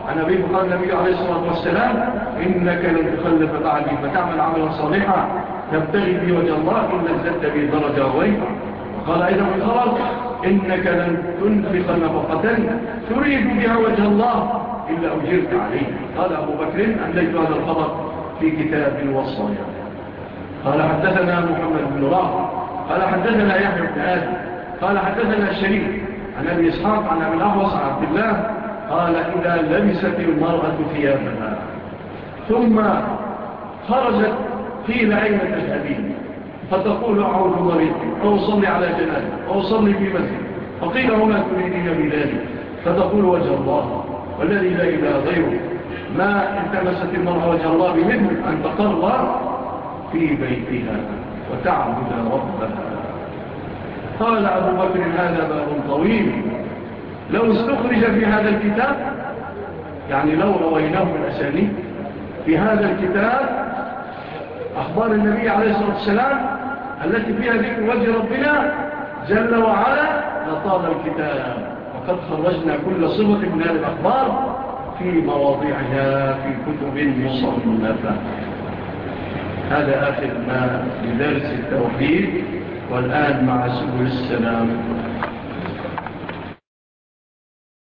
عن أبي قال النبي عليه الصلاة والسلام إنك لن تخلف بعدي فتعمل عملا صالحا تبتغي بي وجه الله إلا ازددت بي درجة غير. وقال أيضا في الخبر إنك لن تنفق نفقة تريد بها وجه الله إلا أجرت عليه. قال أبو بكر أمليت هذا الخبر في كتاب الوصايا. قال حدثنا محمد بن رافع قال حدثنا يحيى بن آدم قال حدثنا الشريف عن أبي إسحاق عن أبي الأحوص عن عبد الله قال إذا لبست المرأة ثيابها ثم خرجت قيل أين تذهبين فتقول أعود مريض أو أصلي على جنازة أو أصلي في مسجد فقيل وما تريدين بذلك فتقول وجه الله والذي لا إله غيره ما التمست المرأة وجه الله بمثل أن تقر في بيتها وتعبد ربها. قال أبو بكر هذا باب طويل لو استخرج في هذا الكتاب يعني لو رويناه من أسانيد في هذا الكتاب أخبار النبي عليه الصلاة والسلام التي فيها ذكر وجه ربنا جل وعلا لطال الكتاب وقد خرجنا كل صفة من هذه الأخبار في مواضعها في كتب مصنفة. هذا آخر ما لدرس التوحيد والآن مع سبل السلام.